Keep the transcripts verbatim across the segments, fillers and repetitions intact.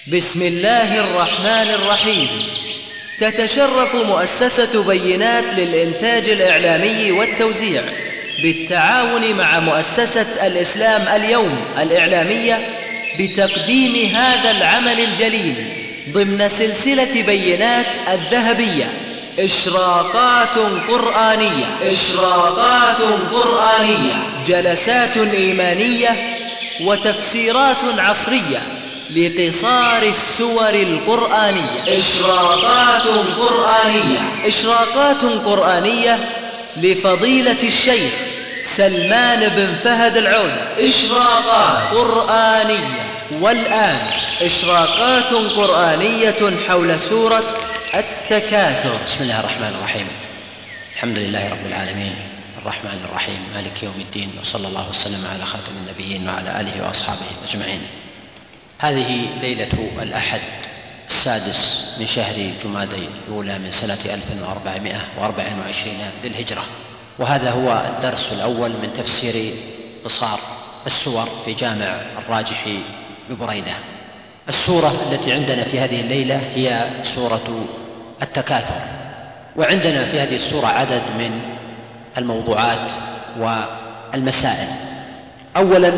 بسم الله الرحمن الرحيم. تتشرف مؤسسة بينات للإنتاج الإعلامي والتوزيع بالتعاون مع مؤسسة الإسلام اليوم الإعلامية بتقديم هذا العمل الجليل ضمن سلسلة بينات الذهبية، إشراقات قرآنية إشراقات قرآنية جلسات إيمانية وتفسيرات عصرية لقصار السور القرآنية. إشراقات قرآنية إشراقات قرآنية لفضيلة الشيخ سلمان بن فهد العودة. إشراقات قرآنية. والآن إشراقات قرآنية حول سورة التكاثر. بسم الله الرحمن الرحيم. الحمد لله رب العالمين الرحمن الرحيم مالك يوم الدين، وصلى الله وسلم على خاتم النبيين وعلى آله وأصحابه أجمعين. هذه ليلة الأحد السادس من شهر جمادى الأولى من سنة ألف وأربعمائة وأربع وعشرين للهجرة، وهذا هو الدرس الأول من تفسير قصار السور في جامع الراجحي ببريدة. السورة التي عندنا في هذه الليلة هي سورة التكاثر، وعندنا في هذه السورة عدد من الموضوعات والمسائل. أولا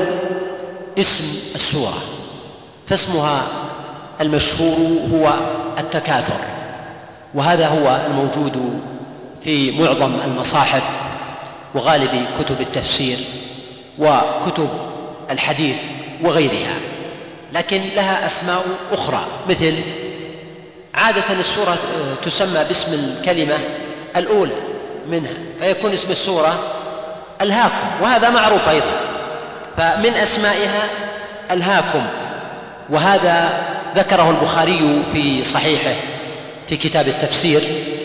اسم السورة، فاسمها المشهور هو التكاثر، وهذا هو الموجود في معظم المصاحف وغالب كتب التفسير وكتب الحديث وغيرها، لكن لها أسماء أخرى، مثل عادة السورة تسمى باسم الكلمة الأولى منها، فيكون اسم السورة ألهاكم، وهذا معروف أيضا، فمن أسمائها ألهاكم، وهذا ذكره البخاري في صحيحه في كتاب التفسير،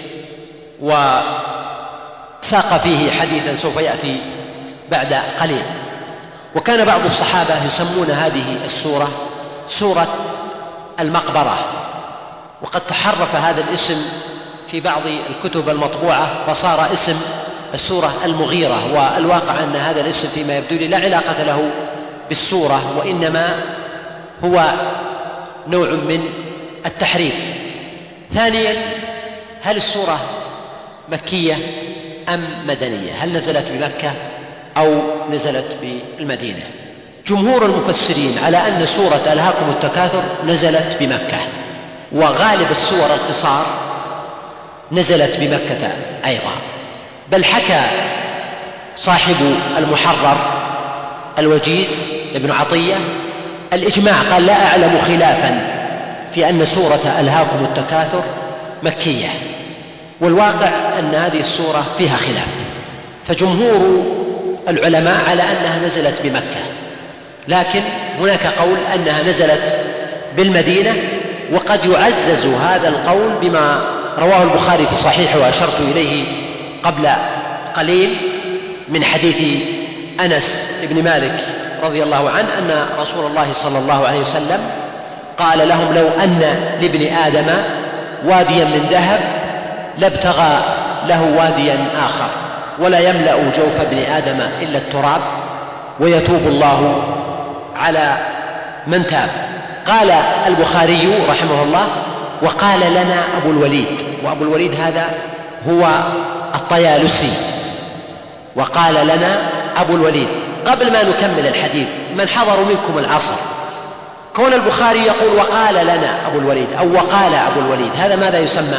وساق فيه حديثا سوف يأتي بعد قليل. وكان بعض الصحابة يسمون هذه السورة سورة المقبرة، وقد تحرف هذا الاسم في بعض الكتب المطبوعة فصار اسم السورة المغيرة، والواقع أن هذا الاسم فيما يبدو لي لا علاقة له بالسورة، وإنما هو نوع من التحريف. ثانيا، هل السورة مكية أم مدنية؟ هل نزلت بمكة أو نزلت بالمدينة؟ جمهور المفسرين على أن سورة ألهاكم التكاثر نزلت بمكة، وغالب السور القصار نزلت بمكة أيضا، بل حكى صاحب المحرر الوجيز ابن عطية الإجماع، قال لا أعلم خلافا في أن سورة ألهاكم التكاثر مكية، والواقع أن هذه السورة فيها خلاف، فجمهور العلماء على أنها نزلت بمكة، لكن هناك قول أنها نزلت بالمدينة، وقد يعزز هذا القول بما رواه البخاري في صحيحه وأشرت إليه قبل قليل من حديث أنس بن مالك رضي الله عنه أن رسول الله صلى الله عليه وسلم قال لهم لو أن لابن آدم واديا من ذهب لابتغى له واديا آخر، ولا يملأ جوف ابن آدم إلا التراب، ويتوب الله على من تاب. قال البخاري رحمه الله وقال لنا أبو الوليد، وأبو الوليد هذا هو الطيالسي، وقال لنا أبو الوليد. قبل ما نكمل الحديث، من حضروا منكم العصر، كون البخاري يقول وقال لنا أبو الوليد أو وقال أبو الوليد، هذا ماذا يسمى؟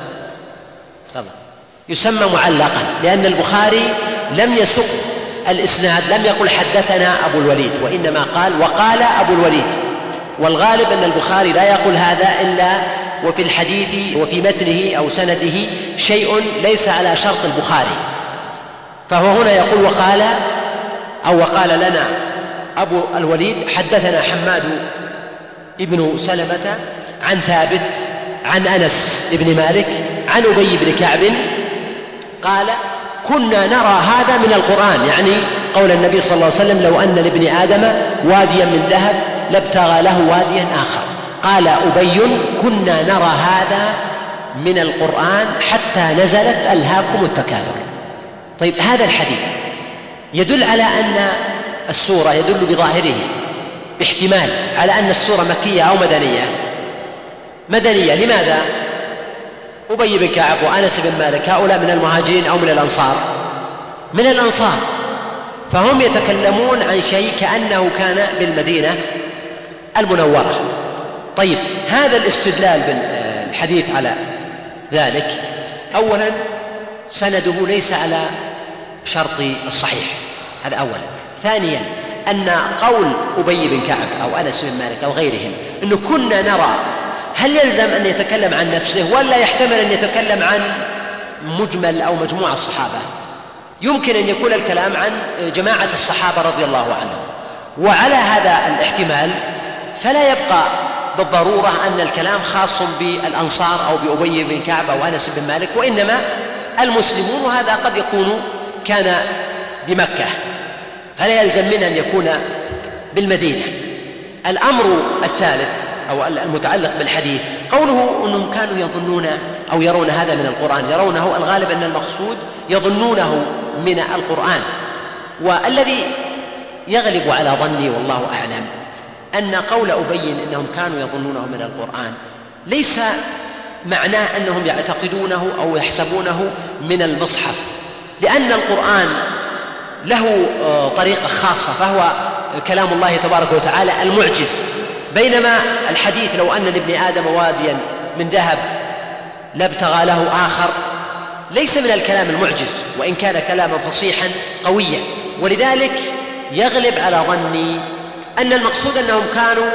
يسمى معلقا، لأن البخاري لم يسق الإسناد، لم يقل حدثنا أبو الوليد، وإنما قال وقال أبو الوليد، والغالب أن البخاري لا يقول هذا إلا وفي الحديث وفي متنه أو سنده شيء ليس على شرط البخاري، فهو هنا يقول وقال أو وقال لنا أبو الوليد حدثنا حماد ابن سلمة عن ثابت عن أنس بن مالك عن أبي بن كعب قال كنا نرى هذا من القرآن، يعني قول النبي صلى الله عليه وسلم لو أن لابن آدم واديا من ذهب لابتغى له واديا آخر. قال أبي كنا نرى هذا من القرآن حتى نزلت ألهاكم التكاثر. طيب، هذا الحديث يدل على أن السورة يدل بظاهره باحتمال على أن السورة مكية أو مدنية، مدنية. لماذا؟ أبي بن كعب وأنس بن مالك هؤلاء من المهاجرين أو من الأنصار؟ من الأنصار، فهم يتكلمون عن شيء كأنه كان بالمدينة المنورة. طيب، هذا الاستدلال بالحديث على ذلك أولا سنده ليس على شرط الصحيح، هذا أولا. ثانيا أن قول أبي بن كعب أو أنس بن مالك أو غيرهم أنه كنا نرى، هل يلزم أن يتكلم عن نفسه ولا يحتمل أن يتكلم عن مجمل أو مجموعة الصحابة؟ يمكن أن يكون الكلام عن جماعة الصحابة رضي الله عنهم، وعلى هذا الاحتمال فلا يبقى بالضرورة أن الكلام خاص بالأنصار أو بأبي بن كعب أو أنس بن مالك، وإنما المسلمون، وهذا قد يكون كان بمكة فلا يلزم منه أن يكون بالمدينة. الأمر الثالث أو المتعلق بالحديث قوله أنهم كانوا يظنون أو يرون هذا من القرآن، يرونه الغالب أن المقصود يظنونه من القرآن، والذي يغلب على ظني والله أعلم أن قول أبي إنهم كانوا يظنونه من القرآن ليس معناه أنهم يعتقدونه أو يحسبونه من المصحف، لأن القرآن له طريقة خاصة، فهو كلام الله تبارك وتعالى المعجز، بينما الحديث لو أن لابن آدم واديا من ذهب لابتغى له آخر ليس من الكلام المعجز، وإن كان كلاما فصيحا قويا. ولذلك يغلب على ظني أن المقصود أنهم كانوا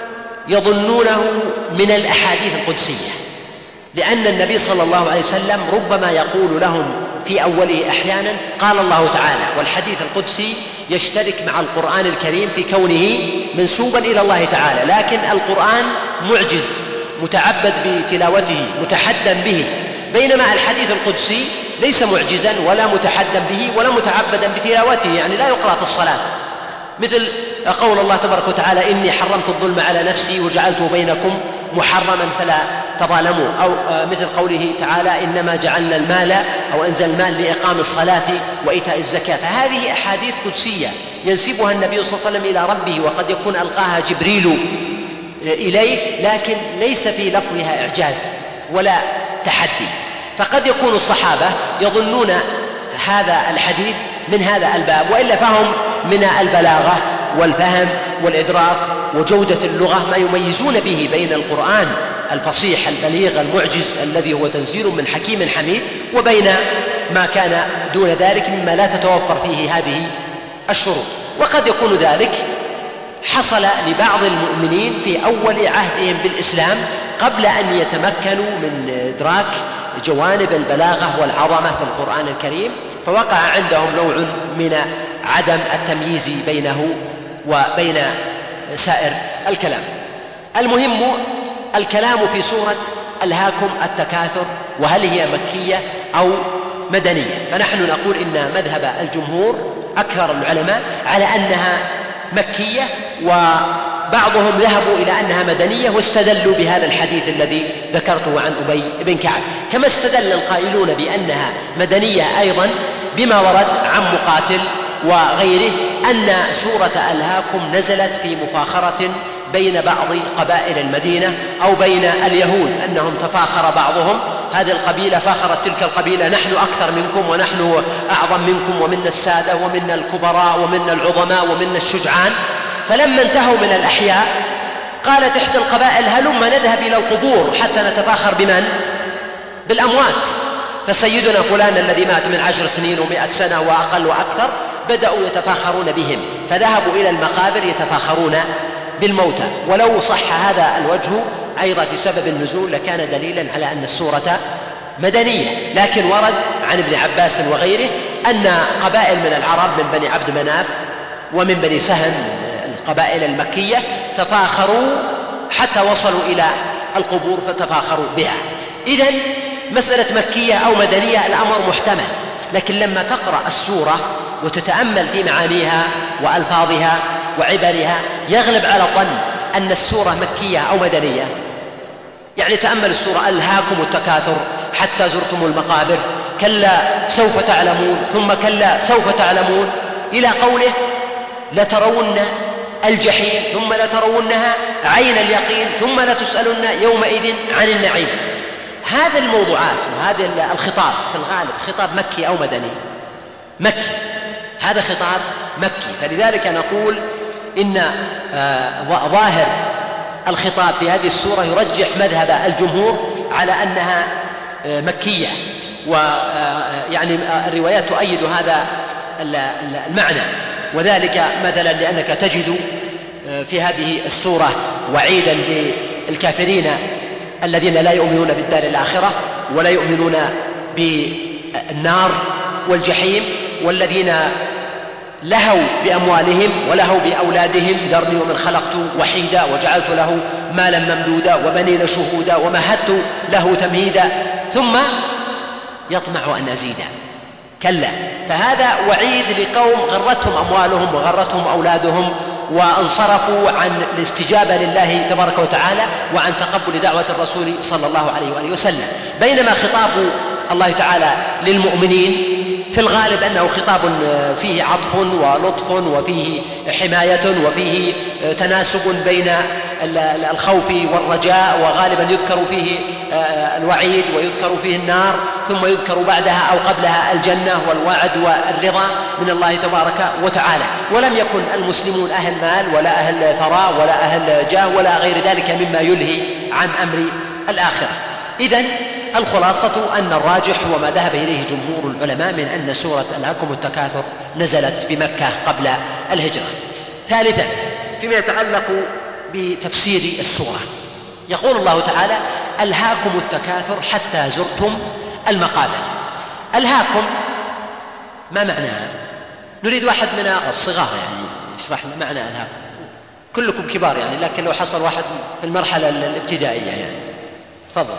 يظنونه من الأحاديث القدسية، لأن النبي صلى الله عليه وسلم ربما يقول لهم في أوله أحيانا قال الله تعالى، والحديث القدسي يشترك مع القرآن الكريم في كونه منسوبا إلى الله تعالى، لكن القرآن معجز متعبد بتلاوته متحدا به، بينما الحديث القدسي ليس معجزا ولا متحدا به ولا متعبدا بتلاوته، يعني لا يقرأ في الصلاة، مثل قول الله تبارك وتعالى إني حرمت الظلم على نفسي وجعلته بينكم محرما فلا تظالموا، أو مثل قوله تعالى إنما جعلنا المال أو أنزل المال لإقام الصلاة وإيتاء الزكاة. فهذه أحاديث قدسية ينسبها النبي صلى الله عليه وسلم إلى ربه، وقد يكون ألقاها جبريل إليه، لكن ليس في لفظها إعجاز ولا تحدي. فقد يكون الصحابة يظنون هذا الحديث من هذا الباب، وإلا فهم من البلاغة والفهم والإدراك وجودة اللغة ما يميزون به بين القرآن الفصيح البليغ المعجز الذي هو تنزيل من حكيم حميد وبين ما كان دون ذلك مما لا تتوفر فيه هذه الشروط. وقد يكون ذلك حصل لبعض المؤمنين في أول عهدهم بالإسلام قبل أن يتمكنوا من إدراك جوانب البلاغة والعظمة في القرآن الكريم، فوقع عندهم نوع من عدم التمييز بينه وبين سائر الكلام. المهم الكلام في سورة ألهاكم التكاثر، وهل هي مكية أو مدنية؟ فنحن نقول إن مذهب الجمهور أكثر العلماء على أنها مكية، وبعضهم ذهبوا إلى أنها مدنية واستدلوا بهذا الحديث الذي ذكرته عن أبي بن كعب، كما استدل القائلون بأنها مدنية أيضا بما ورد عن مقاتل وغيره أن سورة ألهاكم نزلت في مفاخرة بين بعض قبائل المدينة أو بين اليهود، أنهم تفاخر بعضهم، هذه القبيلة فاخرت تلك القبيلة نحن أكثر منكم ونحن أعظم منكم ومنا السادة ومنا الكبراء ومنا العظماء ومنا الشجعان. فلما انتهوا من الأحياء قالت إحدى القبائل هلما نذهب إلى القبور حتى نتفاخر بمن؟ بالأموات. فسيدنا فلان الذي مات من عشر سنين ومئة سنة وأقل وأكثر بدأوا يتفاخرون بهم، فذهبوا إلى المقابر يتفاخرون بالموتى. ولو صح هذا الوجه أيضا في سبب النزول لكان دليلا على أن السورة مدنية، لكن ورد عن ابن عباس وغيره أن قبائل من العرب من بني عبد مناف ومن بني سهم القبائل المكية تفاخروا حتى وصلوا إلى القبور فتفاخروا بها. إذن مسألة مكية أو مدنية الأمر محتمل، لكن لما تقرأ السورة وتتأمل في معانيها وألفاظها وعبرها يغلب على الظن أن السورة مكية أو مدنية. يعني تأمل السورة ألهاكم التكاثر حتى زرتم المقابر، كلا سوف تعلمون ثم كلا سوف تعلمون، إلى قوله لترون الجحيم ثم لترونها عين اليقين ثم لتسألن يومئذ عن النعيم. هذه الموضوعات وهذا الخطاب في الغالب خطاب مكي أو مدني؟ مكي، هذا خطاب مكي. فلذلك نقول إن ظاهر الخطاب في هذه السورة يرجح مذهب الجمهور على أنها مكية، ويعني الروايات تؤيد هذا المعنى، وذلك مثلا لأنك تجد في هذه السورة وعيدا للكافرين الذين لا يؤمنون بالدار الآخرة ولا يؤمنون بالنار والجحيم، والذين لهوا بأموالهم ولهوا بأولادهم، ذرني ومن خلقت وحيدا وجعلت له مالا ممدودا وبنين شهودا ومهدت له تمهيدا ثم يطمع أن أزيد، كلا. فهذا وعيد لقوم غرتهم أموالهم وغرتهم أولادهم وانصرفوا عن الاستجابة لله تبارك وتعالى وعن تقبل دعوة الرسول صلى الله عليه وآله وسلم. بينما خطاب الله تعالى للمؤمنين في الغالب أنه خطاب فيه عطف ولطف وفيه حماية وفيه تناسب بين الخوف والرجاء، وغالبا يذكر فيه الوعيد ويذكر فيه النار ثم يذكر بعدها أو قبلها الجنة والوعد والرضا من الله تبارك وتعالى. ولم يكن المسلمون أهل مال ولا أهل ثراء ولا أهل جاه ولا غير ذلك مما يلهي عن أمر الآخرة. إذن الخلاصة أن الراجح وما ذهب إليه جمهور العلماء من أن سورة ألهاكم التكاثر نزلت بمكة قبل الهجرة. ثالثا فيما يتعلق بتفسير السورة، يقول الله تعالى ألهاكم التكاثر حتى زرتم المقابر. ألهاكم ما معناها؟ نريد واحد من الصغار يعني يشرح لنا معنى ألهاكم. كلكم كبار يعني، لكن لو حصل واحد في المرحلة الابتدائية يعني تفضل.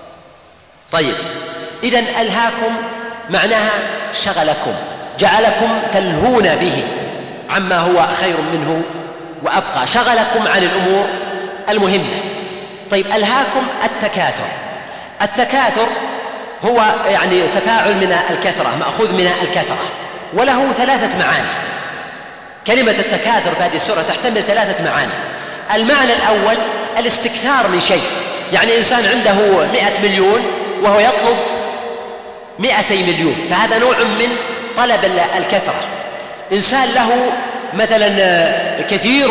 طيب، إذن ألهاكم معناها شغلكم، جعلكم تلهون به عما هو خير منه وأبقى، شغلكم عن الأمور المهمة. طيب، ألهاكم التكاثر. التكاثر هو يعني تفاعل من الكثرة، مأخوذ من الكثرة، وله ثلاثة معاني. كلمة التكاثر في هذه السورة تحتمل ثلاثة معاني. المعنى الأول الاستكثار من شيء، يعني إنسان عنده مئة مليون وهو يطلب مئتي مليون، فهذا نوع من طلب الكثرة. إنسان له مثلا كثير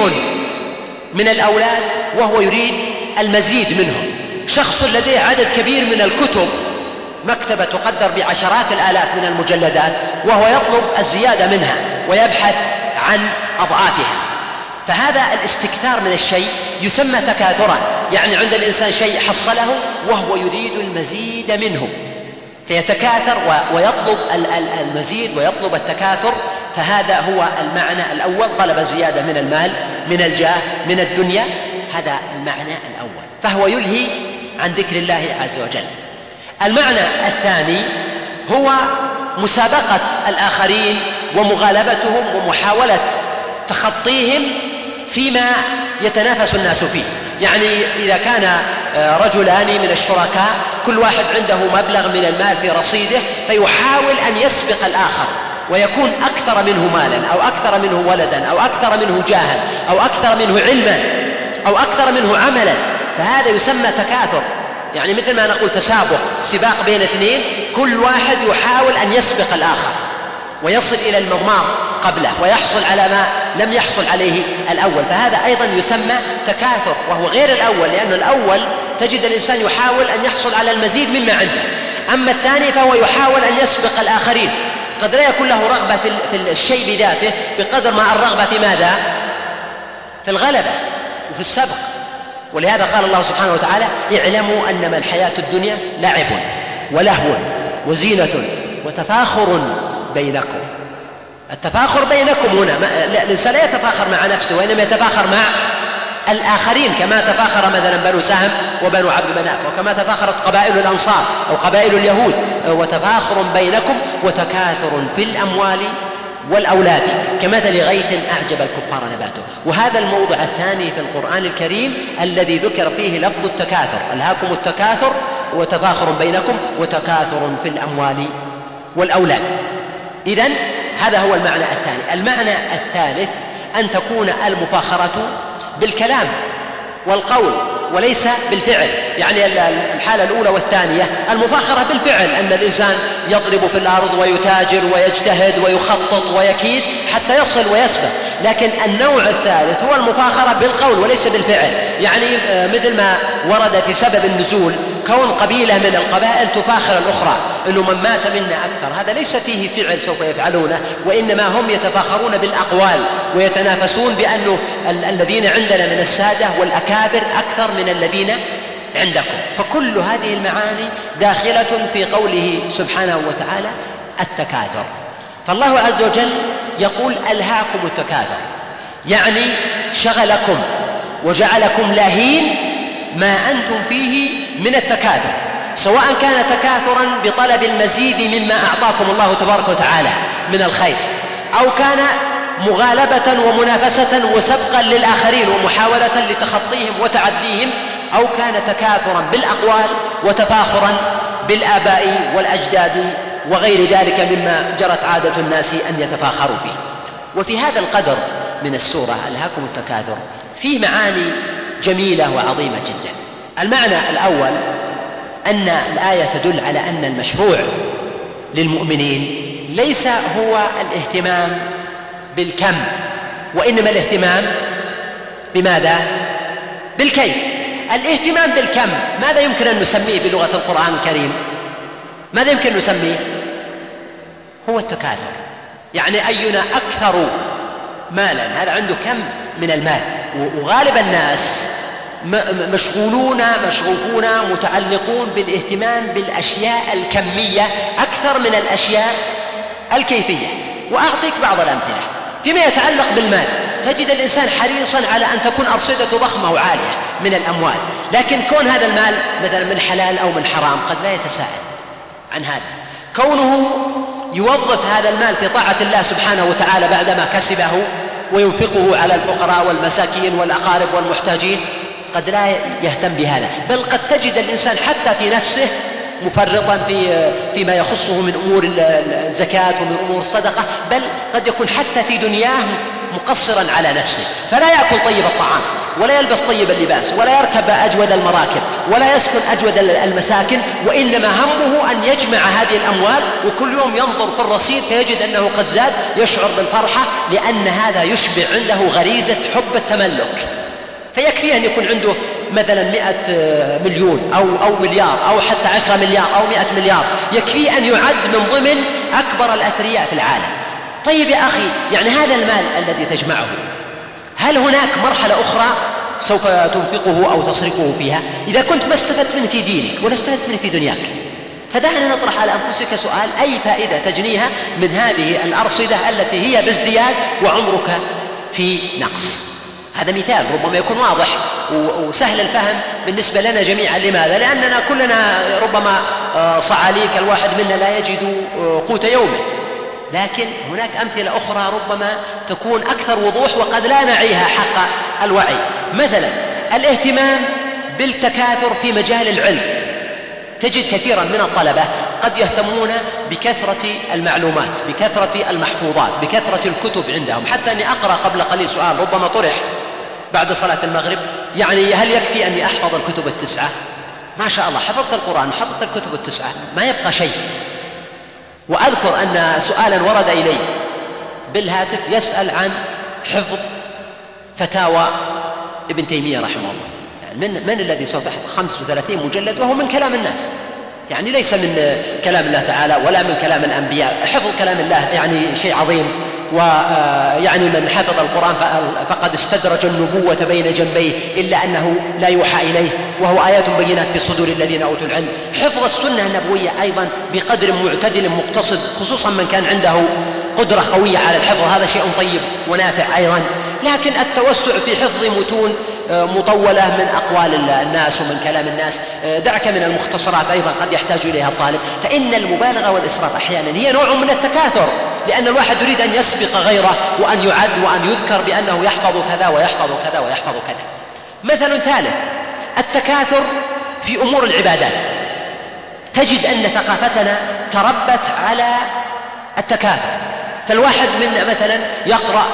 من الأولاد وهو يريد المزيد منهم. شخص لديه عدد كبير من الكتب، مكتبة تقدر بعشرات الآلاف من المجلدات، وهو يطلب الزيادة منها ويبحث عن أضعافها. فهذا الاستكثار من الشيء يسمى تكاثرا، يعني عند الإنسان شيء حصله وهو يريد المزيد منه فيتكاثر ويطلب المزيد ويطلب التكاثر. فهذا هو المعنى الأول، طلب زيادة من المال من الجاه من الدنيا، هذا المعنى الأول، فهو يلهي عن ذكر الله عز وجل. المعنى الثاني هو مسابقة الآخرين ومغالبتهم ومحاولة تخطيهم فيما يتنافس الناس فيه. يعني إذا كان رجلان من الشركاء كل واحد عنده مبلغ من المال في رصيده، فيحاول أن يسبق الآخر ويكون أكثر منه مالا أو أكثر منه ولدا أو أكثر منه جاها أو أكثر منه علما أو أكثر منه عملا، فهذا يسمى تكاثر. يعني مثل ما نقول تسابق، سباق بين اثنين، كل واحد يحاول أن يسبق الآخر ويصل إلى المضمار قبله ويحصل على ما لم يحصل عليه الأول، فهذا أيضا يسمى تكاثر وهو غير الأول، لأن الأول تجد الإنسان يحاول أن يحصل على المزيد مما عنده، أما الثاني فهو يحاول أن يسبق الآخرين. قد لا يكون له رغبة في الشيء بذاته بقدر ما الرغبة في ماذا؟ في الغلبة وفي السبق. ولهذا قال الله سبحانه وتعالى اعلموا أنما الحياة الدنيا لعب ولهو وزينة وتفاخر بينكم. التفاخر بينكم هنا، الإنسان لا يتفاخر مع نفسه وإنما يتفاخر مع الآخرين، كما تفاخر مثلا بنو سهم وبنو عبد مناف، وكما تفاخرت قبائل الأنصار أو قبائل اليهود. وتفاخر بينكم وتكاثر في الأموال والأولاد كمثل غيث أعجب الكفار نباته. وهذا الموضع الثاني في القرآن الكريم الذي ذكر فيه لفظ التكاثر، ألهاكم التكاثر وتفاخر بينكم وتكاثر في الأموال والأولاد. إذن هذا هو المعنى الثاني. المعنى الثالث أن تكون المفاخرة بالكلام والقول وليس بالفعل. يعني الحالة الأولى والثانية المفاخرة بالفعل، أن الإنسان يضرب في الأرض ويتاجر ويجتهد ويخطط ويكيد حتى يصل ويسبق. لكن النوع الثالث هو المفاخرة بالقول وليس بالفعل. يعني مثل ما ورد في سبب النزول كون قبيلة من القبائل تفاخر الأخرى أنه من مات منا أكثر، هذا ليس فيه فعل سوف يفعلونه، وإنما هم يتفاخرون بالأقوال ويتنافسون بأنه ال- الذين عندنا من السادة والأكابر أكثر من الذين عندكم. فكل هذه المعاني داخلة في قوله سبحانه وتعالى التكاثر. فالله عز وجل يقول ألهاكم التكاثر، يعني شغلكم وجعلكم لاهين ما أنتم فيه من التكاثر، سواء كان تكاثرا بطلب المزيد مما أعطاكم الله تبارك وتعالى من الخير، أو كان مغالبة ومنافسة وسبقا للآخرين ومحاولة لتخطيهم وتعديهم، أو كان تكاثرا بالأقوال وتفاخرا بالآباء والأجداد وغير ذلك مما جرت عادة الناس أن يتفاخروا فيه. وفي هذا القدر من السورة ألهاكم التكاثر فيه معاني جميلة وعظيمة جدا. المعنى الأول أن الآية تدل على أن المشروع للمؤمنين ليس هو الاهتمام بالكم، وإنما الاهتمام بماذا؟ بالكيف. الاهتمام بالكم ماذا يمكن أن نسميه بلغة القرآن الكريم؟ ماذا يمكن أن نسميه؟ هو التكاثر. يعني أينا أكثر مالا، هذا عنده كم من المال. وغالب الناس مشغولون مشغوفون متعلقون بالاهتمام بالأشياء الكمية أكثر من الأشياء الكيفية. وأعطيك بعض الأمثلة. فيما يتعلق بالمال تجد الإنسان حريصا على أن تكون أرصدته ضخمة وعالية من الأموال، لكن كون هذا المال مثلا من حلال أو من حرام قد لا يتساءل عن هذا. كونه يوظف هذا المال في طاعة الله سبحانه وتعالى بعدما كسبه وينفقه على الفقراء والمساكين والأقارب والمحتاجين قد لا يهتم بهذا، بل قد تجد الإنسان حتى في نفسه مفرطا في فيما يخصه من أمور الزكاة ومن أمور الصدقة، بل قد يكون حتى في دنياه مقصرا على نفسه، فلا يأكل طيب الطعام ولا يلبس طيب اللباس ولا يركب أجود المراكب ولا يسكن أجود المساكن، وإنما همه أن يجمع هذه الأموال، وكل يوم ينظر في الرصيد فيجد أنه قد زاد، يشعر بالفرحة لأن هذا يشبع عنده غريزة حب التملك. فيكفي أن يكون عنده مثلا مئة مليون أو, أو مليار أو حتى عشرة مليار أو مئة مليار، يكفي أن يعد من ضمن أكبر الأثرياء في العالم. طيب يا أخي، يعني هذا المال الذي تجمعه هل هناك مرحلة أخرى سوف تنفقه أو تصرفه فيها؟ إذا كنت ما استفدت منه في دينك ولا استفدت منه في دنياك، فدعنا نطرح على أنفسك سؤال: أي فائدة تجنيها من هذه الأرصدة التي هي بازدياد وعمرك في نقص؟ هذا مثال ربما يكون واضح وسهل الفهم بالنسبة لنا جميعا. لماذا؟ لأننا كلنا ربما صعاليك الواحد منا لا يجد قوت يومه، لكن هناك أمثلة أخرى ربما تكون أكثر وضوح وقد لا نعيها حق الوعي. مثلا الاهتمام بالتكاثر في مجال العلم، تجد كثيرا من الطلبة قد يهتمون بكثرة المعلومات، بكثرة المحفوظات، بكثرة الكتب عندهم، حتى أني أقرأ قبل قليل سؤال ربما طرح بعد صلاة المغرب: يعني هل يكفي أني أحفظ الكتب التسعة؟ ما شاء الله، حفظت القرآن وحفظت الكتب التسعة، ما يبقى شيء. وأذكر أن سؤالا ورد إلي بالهاتف يسأل عن حفظ فتاوى ابن تيمية رحمه الله. يعني من, من الذي سوف يحفظ خمسة وثلاثين مجلد وهو من كلام الناس، يعني ليس من كلام الله تعالى ولا من كلام الأنبياء. حفظ كلام الله يعني شيء عظيم، ويعني من حفظ القرآن فقد استدرج النبوة بين جنبيه، إلا أنه لا يوحى إليه، وهو آيات بينات في صدور الذين أوتوا العلم. حفظ السنة النبوية أيضا بقدر معتدل مقتصد، خصوصا من كان عنده قدرة قوية على الحفظ، هذا شيء طيب ونافع أيضا. لكن التوسع في حفظ متون مطولة من أقوال الناس ومن كلام الناس، دعك من المختصرات أيضا قد يحتاج إليها الطالب. فإن المبالغة والإسراف أحيانا هي نوع من التكاثر، لأن الواحد يريد أن يسبق غيره وأن يعد وأن يذكر بأنه يحفظ كذا ويحفظ كذا ويحفظ كذا. مثل ثالث: التكاثر في أمور العبادات. تجد أن ثقافتنا تربت على التكاثر، فالواحد منا مثلا يقرأ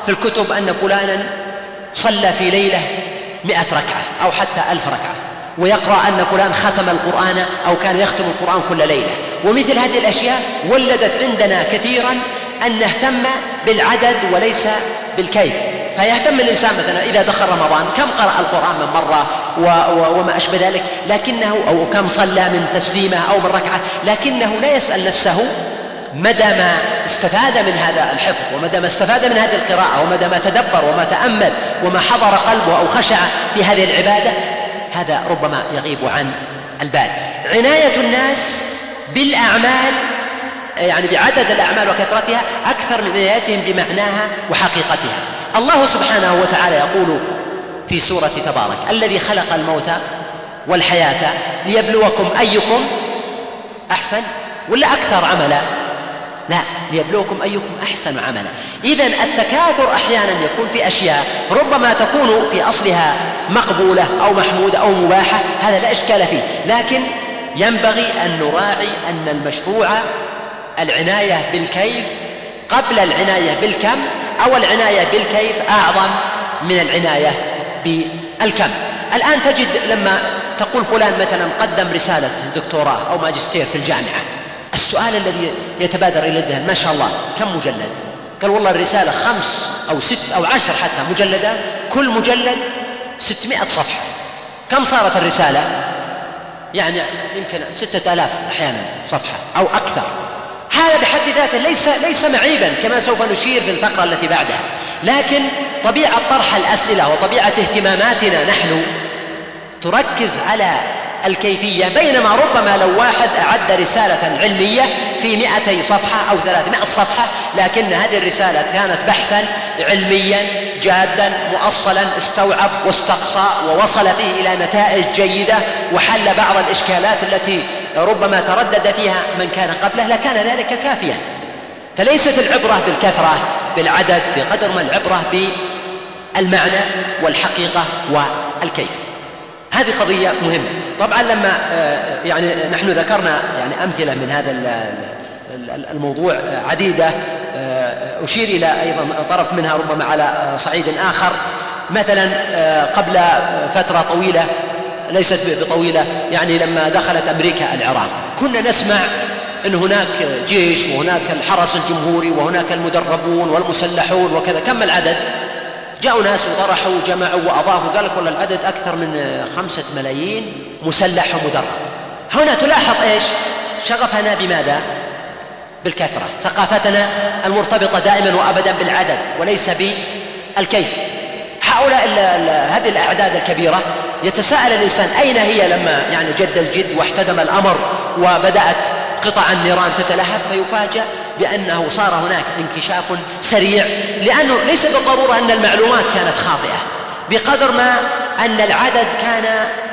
في الكتب أن فلانا صلى في ليلة مئة ركعة أو حتى ألف ركعة، ويقرأ أن فلان ختم القرآن أو كان يختم القرآن كل ليلة. ومثل هذه الأشياء ولدت عندنا كثيرا أن نهتم بالعدد وليس بالكيف. فيهتم الإنسان مثلا إذا دخل رمضان كم قرأ القرآن من مرة وما أشبه ذلك، لكنه أو كم صلى من تسليمة أو من ركعة، لكنه لا يسأل نفسه مدى ما استفاد من هذا الحفظ ومدى ما استفاد من هذه القراءة ومدى ما تدبر وما تأمل وما حضر قلبه أو خشع في هذه العبادة. هذا ربما يغيب عن البال. عناية الناس بالأعمال يعني بعدد الأعمال وكثرتها أكثر من عنايتهم بمعناها وحقيقتها. الله سبحانه وتعالى يقول في سورة تبارك: الذي خلق الموت والحياة ليبلوكم أيكم أحسن ولا أكثر عملا؟ لا، ليبلوكم أيكم أحسن عملا. إذن التكاثر أحيانا يكون في أشياء ربما تكون في أصلها مقبولة أو محمودة أو مباحة، هذا لا إشكال فيه، لكن ينبغي أن نراعي أن المشروع العناية بالكيف قبل العناية بالكم، أو العناية بالكيف أعظم من العناية بالكم. الآن تجد لما تقول فلان مثلا قدم رسالة دكتوراه أو ماجستير في الجامعة، السؤال الذي يتبادر إلى الذهن: ما شاء الله كم مجلد؟ قال والله الرسالة خمس أو ست أو عشر حتى مجلدات، كل مجلد ستمائة صفحة. كم صارت الرسالة؟ يعني يمكن ستة آلاف أحيانا صفحة أو أكثر. هذا بحد ذاته ليس ليس معيبا كما سوف نشير في الفقرة التي بعدها، لكن طبيعة طرح الأسئلة وطبيعة اهتماماتنا نحن تركز على الكيفية، بينما ربما لو واحد أعد رسالة علمية في مئتي صفحة أو ثلاثمائة صفحة، لكن هذه الرسالة كانت بحثا علميا جادا مؤصلا، استوعب واستقصى ووصل فيه إلى نتائج جيدة وحل بعض الإشكالات التي ربما تردد فيها من كان قبله، لكان ذلك كافيا. فليست العبرة بالكثرة بالعدد بقدر ما العبرة بالمعنى والحقيقة والكيف. هذه قضية مهمة. طبعا لما يعني نحن ذكرنا يعني أمثلة من هذا الموضوع عديدة، أشير إلى أيضا طرف منها ربما على صعيد آخر. مثلا قبل فترة طويلة ليست بطويلة، يعني لما دخلت أمريكا العراق كنا نسمع أن هناك جيش وهناك الحرس الجمهوري وهناك المدربون والمسلحون وكذا. كم العدد؟ جاءوا ناس وطرحوا وجمعوا وأضافوا، قال لك والله العدد أكثر من خمسة ملايين مسلح ومدرب. هنا تلاحظ إيش شغفنا بماذا؟ بالكثرة. ثقافتنا المرتبطة دائما وأبدا بالعدد وليس بالكيف. هؤلاء هذه الأعداد الكبيرة يتساءل الإنسان أين هي لما يعني جد الجد واحتدم الأمر وبدأت قطع النيران تتلهب، فيفاجأ بأنه صار هناك انكشاف سريع، لأنه ليس بالضرورة أن المعلومات كانت خاطئة بقدر ما أن العدد كان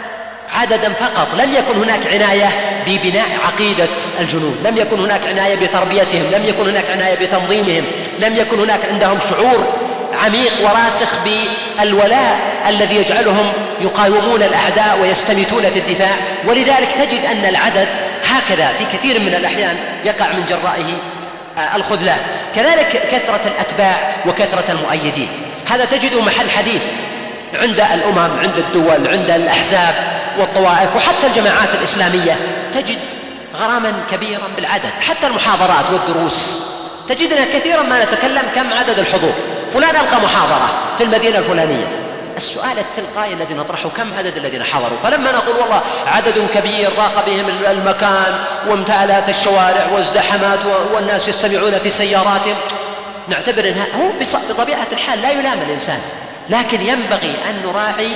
عددا فقط. لم يكن هناك عناية ببناء عقيدة الجنود، لم يكن هناك عناية بتربيتهم، لم يكن هناك عناية بتنظيمهم، لم يكن هناك عندهم شعور عميق وراسخ بالولاء الذي يجعلهم يقاومون الأعداء ويستميتون في الدفاع. ولذلك تجد أن العدد هكذا في كثير من الأحيان يقع من جرائه الخذلان. كذلك كثرة الأتباع وكثرة المؤيدين، هذا تجده محل حديث عند الأمم، عند الدول، عند الأحزاب والطوائف وحتى الجماعات الإسلامية. تجد غراما كبيرا بالعدد. حتى المحاضرات والدروس تجدنا كثيرا ما نتكلم كم عدد الحضور. فلان ألقى محاضرة في المدينة الفلانية، السؤال التلقائي الذي نطرحه كم عدد الذين حضروا؟ فلما نقول والله عدد كبير ضاق بهم المكان وامتلأت الشوارع وازدحمات والناس يستمعون في سياراتهم، نعتبر أنها هو بطبيعة الحال لا يلام الإنسان، لكن ينبغي أن نراعي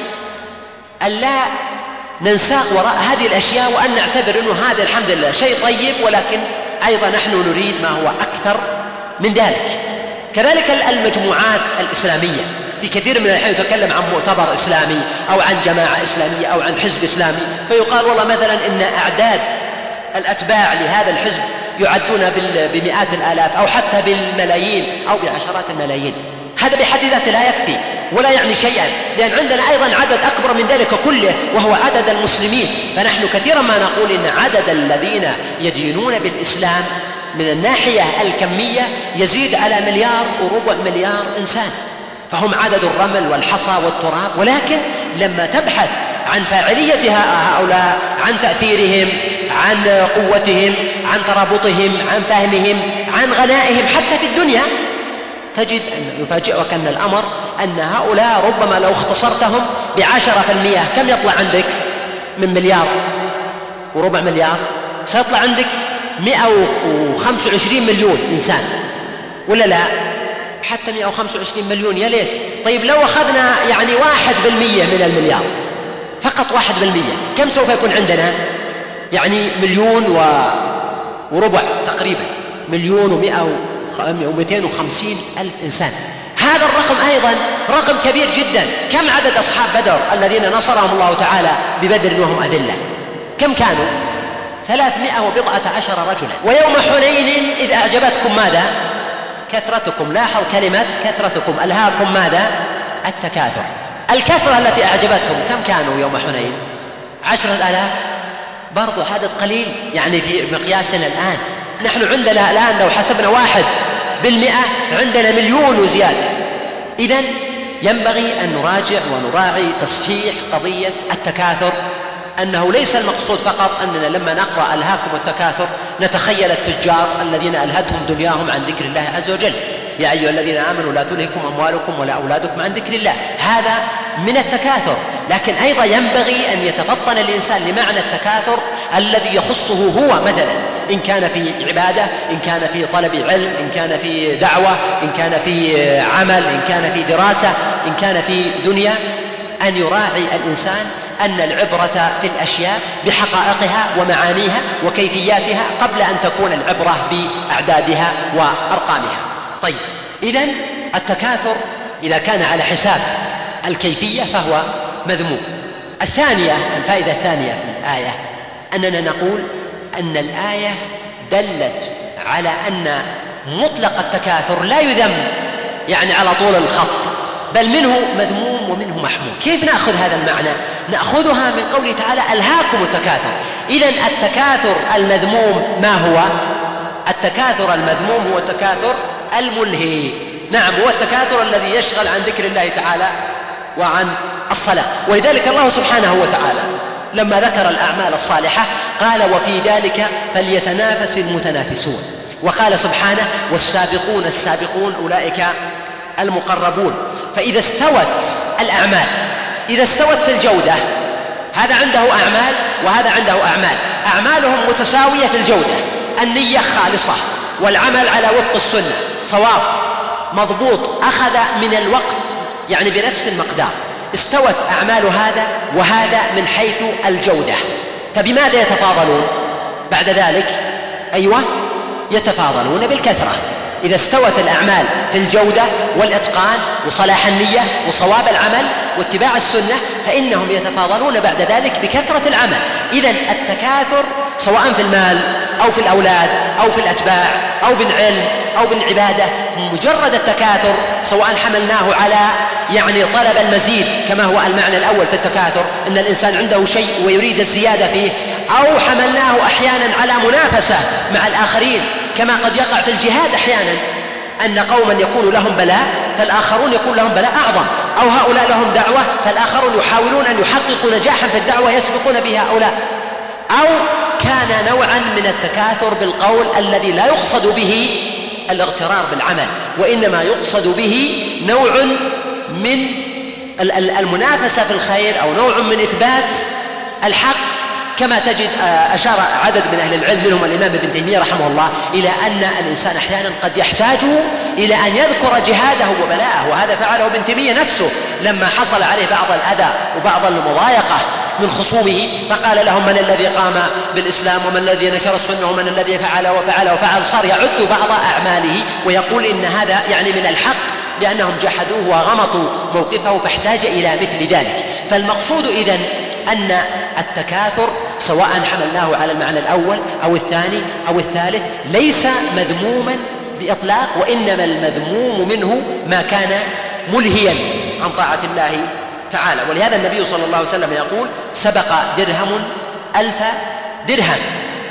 ألا ننساق وراء هذه الأشياء وأن نعتبر أنه هذا الحمد لله شيء طيب، ولكن أيضا نحن نريد ما هو أكثر من ذلك. كذلك المجموعات الإسلامية في كثير من الأحيان يتكلم عن مؤتمر إسلامي أو عن جماعة إسلامية أو عن حزب إسلامي، فيقال والله مثلا إن أعداد الأتباع لهذا الحزب يعدون بمئات الآلاف أو حتى بالملايين أو بعشرات الملايين. هذا بحد ذاته لا يكفي ولا يعني شيئا، لأن عندنا أيضا عدد أكبر من ذلك كله وهو عدد المسلمين. فنحن كثيرا ما نقول إن عدد الذين يدينون بالإسلام من الناحية الكمية يزيد على مليار وربع مليار إنسان، فهم عدد الرمل والحصى والتراب. ولكن لما تبحث عن فاعلية هؤلاء، عن تأثيرهم، عن قوتهم، عن ترابطهم، عن فهمهم، عن غنائهم حتى في الدنيا، تجد أن يفاجئك أن الأمر أن هؤلاء ربما لو اختصرتهم بعشرة في المئة كم يطلع عندك من مليار وربع مليار؟ سيطلع عندك مئة وخمسة وعشرين مليون إنسان، ولا لا؟ حتى مئة وخمسة وعشرين مليون يا ليت. طيب لو أخذنا يعني واحد بالمية من المليار، فقط واحد بالمية، كم سوف يكون عندنا؟ يعني مليون و... وربع تقريبا، مليون ومئة ومئتين وخمسين ألف إنسان. هذا الرقم أيضا رقم كبير جدا. كم عدد أصحاب بدر الذين نصرهم الله تعالى ببدر وهم أذلة؟ كم كانوا؟ ثلاثمائة وبضعة عشر رجلا. ويوم حنين إذ أعجبتكم ماذا؟ كثرتكم. لاحظ كلمة كثرتكم، ألهاكم ماذا؟ التكاثر. الكثرة التي أعجبتهم كم كانوا يوم حنين؟ عشرة آلاف، برضو عدد قليل يعني في مقياسنا الآن. نحن عندنا الآن لو حسبنا واحد بالمئة عندنا مليون وزيادة. إذن ينبغي أن نراجع ونراعي تصحيح قضية التكاثر، أنه ليس المقصود فقط أننا لما نقرأ ألهاكم التكاثر نتخيل التجار الذين ألهتهم دنياهم عن ذكر الله عز وجل. يا أيها الذين آمنوا لا تلهكم أموالكم ولا أولادكم عن ذكر الله، هذا من التكاثر. لكن أيضا ينبغي أن يتفطن الإنسان لمعنى التكاثر الذي يخصه هو، مثلا إن كان في عبادة، إن كان في طلب علم، إن كان في دعوة، إن كان في عمل، إن كان في دراسة، إن كان في دنيا، أن يراعي الإنسان أن العبرة في الأشياء بحقائقها ومعانيها وكيفياتها قبل أن تكون العبرة بأعدادها وأرقامها. طيب، إذن التكاثر إذا كان على حساب الكيفية فهو مذموم. الثانية، الفائدة الثانية في الآية أننا نقول أن الآية دلت على أن مطلق التكاثر لا يذم يعني على طول الخط، بل منه مذموم ومنه محمود. كيف نأخذ هذا المعنى؟ نأخذها من قوله تعالى ألهاكم التكاثر. إذن التكاثر المذموم ما هو؟ التكاثر المذموم هو التكاثر الملهي. نعم، هو التكاثر الذي يشغل عن ذكر الله تعالى وعن الصلاة. ولذلك الله سبحانه وتعالى لما ذكر الأعمال الصالحة قال وفي ذلك فليتنافس المتنافسون، وقال سبحانه والسابقون السابقون أولئك المقربون. فإذا استوت الأعمال، إذا استوت في الجودة، هذا عنده أعمال وهذا عنده أعمال، أعمالهم متساوية في الجودة، النية خالصة والعمل على وفق السنة صواب مضبوط، أخذ من الوقت يعني بنفس المقدار، استوت أعمال هذا وهذا من حيث الجودة. فبماذا يتفاضلون بعد ذلك؟ أيوة، يتفاضلون بالكثرة. إذا استوت الأعمال في الجودة والإتقان وصلاح النية وصواب العمل واتباع السنة فإنهم يتفاضلون بعد ذلك بكثرة العمل. إذن التكاثر سواء في المال أو في الأولاد أو في الأتباع أو بالعلم أو بالعبادة، مجرد التكاثر سواء حملناه على يعني طلب المزيد كما هو المعنى الأول في التكاثر أن الإنسان عنده شيء ويريد الزيادة فيه، أو حملناه أحيانا على منافسة مع الآخرين كما قد يقع في الجهاد أحيانا أن قوما يكون لهم بلاء فالآخرون يكون لهم بلاء أعظم، أو هؤلاء لهم دعوة فالآخرون يحاولون أن يحققوا نجاحا في الدعوة يسبقون بها هؤلاء، أو كان نوعا من التكاثر بالقول الذي لا يقصد به الاغترار بالعمل، وإنما يقصد به نوع من المنافسة في الخير أو نوع من إثبات الحق، كما تجد أشار عدد من أهل العلم منهم الإمام ابن تيمية رحمه الله إلى أن الإنسان أحيانا قد يحتاج إلى أن يذكر جهاده وبلاءه، وهذا فعله ابن تيمية نفسه لما حصل عليه بعض الأذى وبعض المضايقة من خصومه، فقال لهم من الذي قام بالإسلام ومن الذي نشر السنة ومن الذي فعل وفعل وفعل، صار يعد بعض أعماله ويقول إن هذا يعني من الحق لأنهم جحدوه وغمطوا موقفه فاحتاج إلى مثل ذلك. فالمقصود إذن أن التكاثر سواء حملناه على المعنى الأول أو الثاني أو الثالث ليس مذموما بإطلاق، وإنما المذموم منه ما كان ملهيا عن طاعة الله تعالى. ولهذا النبي صلى الله عليه وسلم يقول سبق درهم ألف درهم،